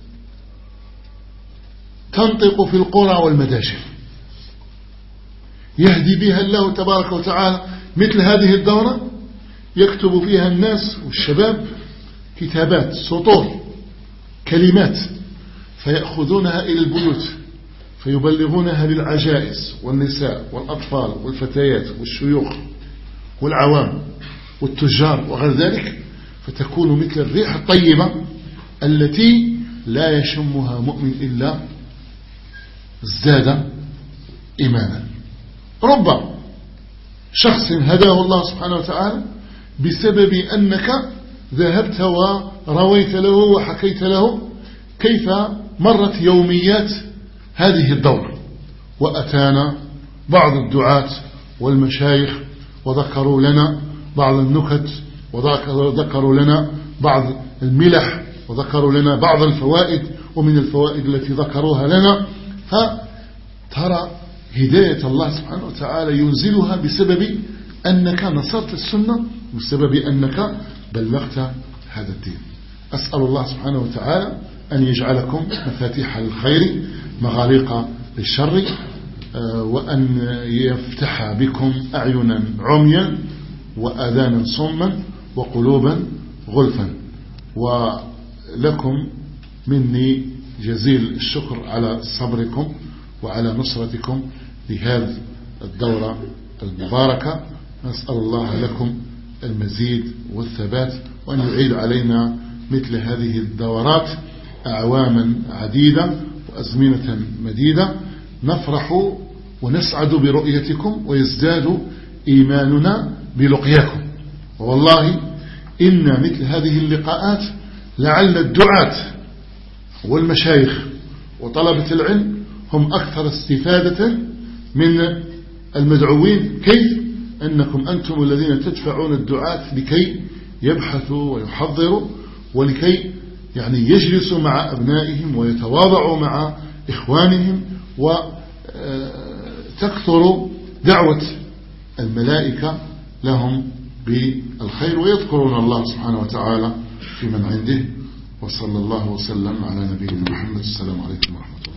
تنطق في القرى والمداشر، يهدي بها الله تبارك وتعالى مثل هذه الدورة يكتب فيها الناس والشباب كتابات سطور كلمات، فيأخذونها إلى البيوت فيبلغونها للعجائز والنساء والأطفال والفتيات والشيوخ والعوام والتجار وغير ذلك، فتكون مثل الريح الطيبة التي لا يشمها مؤمن إلا ازداد إيمانا. رب شخص هداه الله سبحانه وتعالى بسبب أنك ذهبت ورويت له وحكيت له كيف مرت يوميات هذه الدورة. وأتانا بعض الدعاة والمشايخ وذكروا لنا بعض النكت وذكروا لنا بعض الملح وذكروا لنا بعض الفوائد، ومن الفوائد التي ذكروها لنا فترى هداية الله سبحانه وتعالى ينزلها بسبب أنك نصرت السنة وبسبب أنك بلغت هذا الدين. أسأل الله سبحانه وتعالى أن يجعلكم مفاتيح للخير مغاليق للشر، وأن يفتح بكم أعينا عميا وآذانا صما وقلوبا غلفا. ولكم مني جزيل الشكر على صبركم وعلى نصرتكم لهذه الدورة المباركة. نسأل الله لكم المزيد والثبات، وأن يعيد علينا مثل هذه الدورات أعواما عديدة وأزمنة مديدة نفرح ونسعد برؤيتكم ويزداد إيماننا بلقياكم. والله إن مثل هذه اللقاءات لعل الدعاة والمشايخ وطلبة العلم هم أكثر استفادة من المدعوين. كيف أنكم أنتم الذين تدفعون الدعاة لكي يبحثوا ويحضروا ولكي يعني يجلسوا مع أبنائهم ويتواضعوا مع إخوانهم، وتكثر دعوة الملائكة لهم بالخير ويذكرون الله سبحانه وتعالى في من عنده. وصلى الله وسلم على نبينا محمد. السلام عليكم ورحمة الله.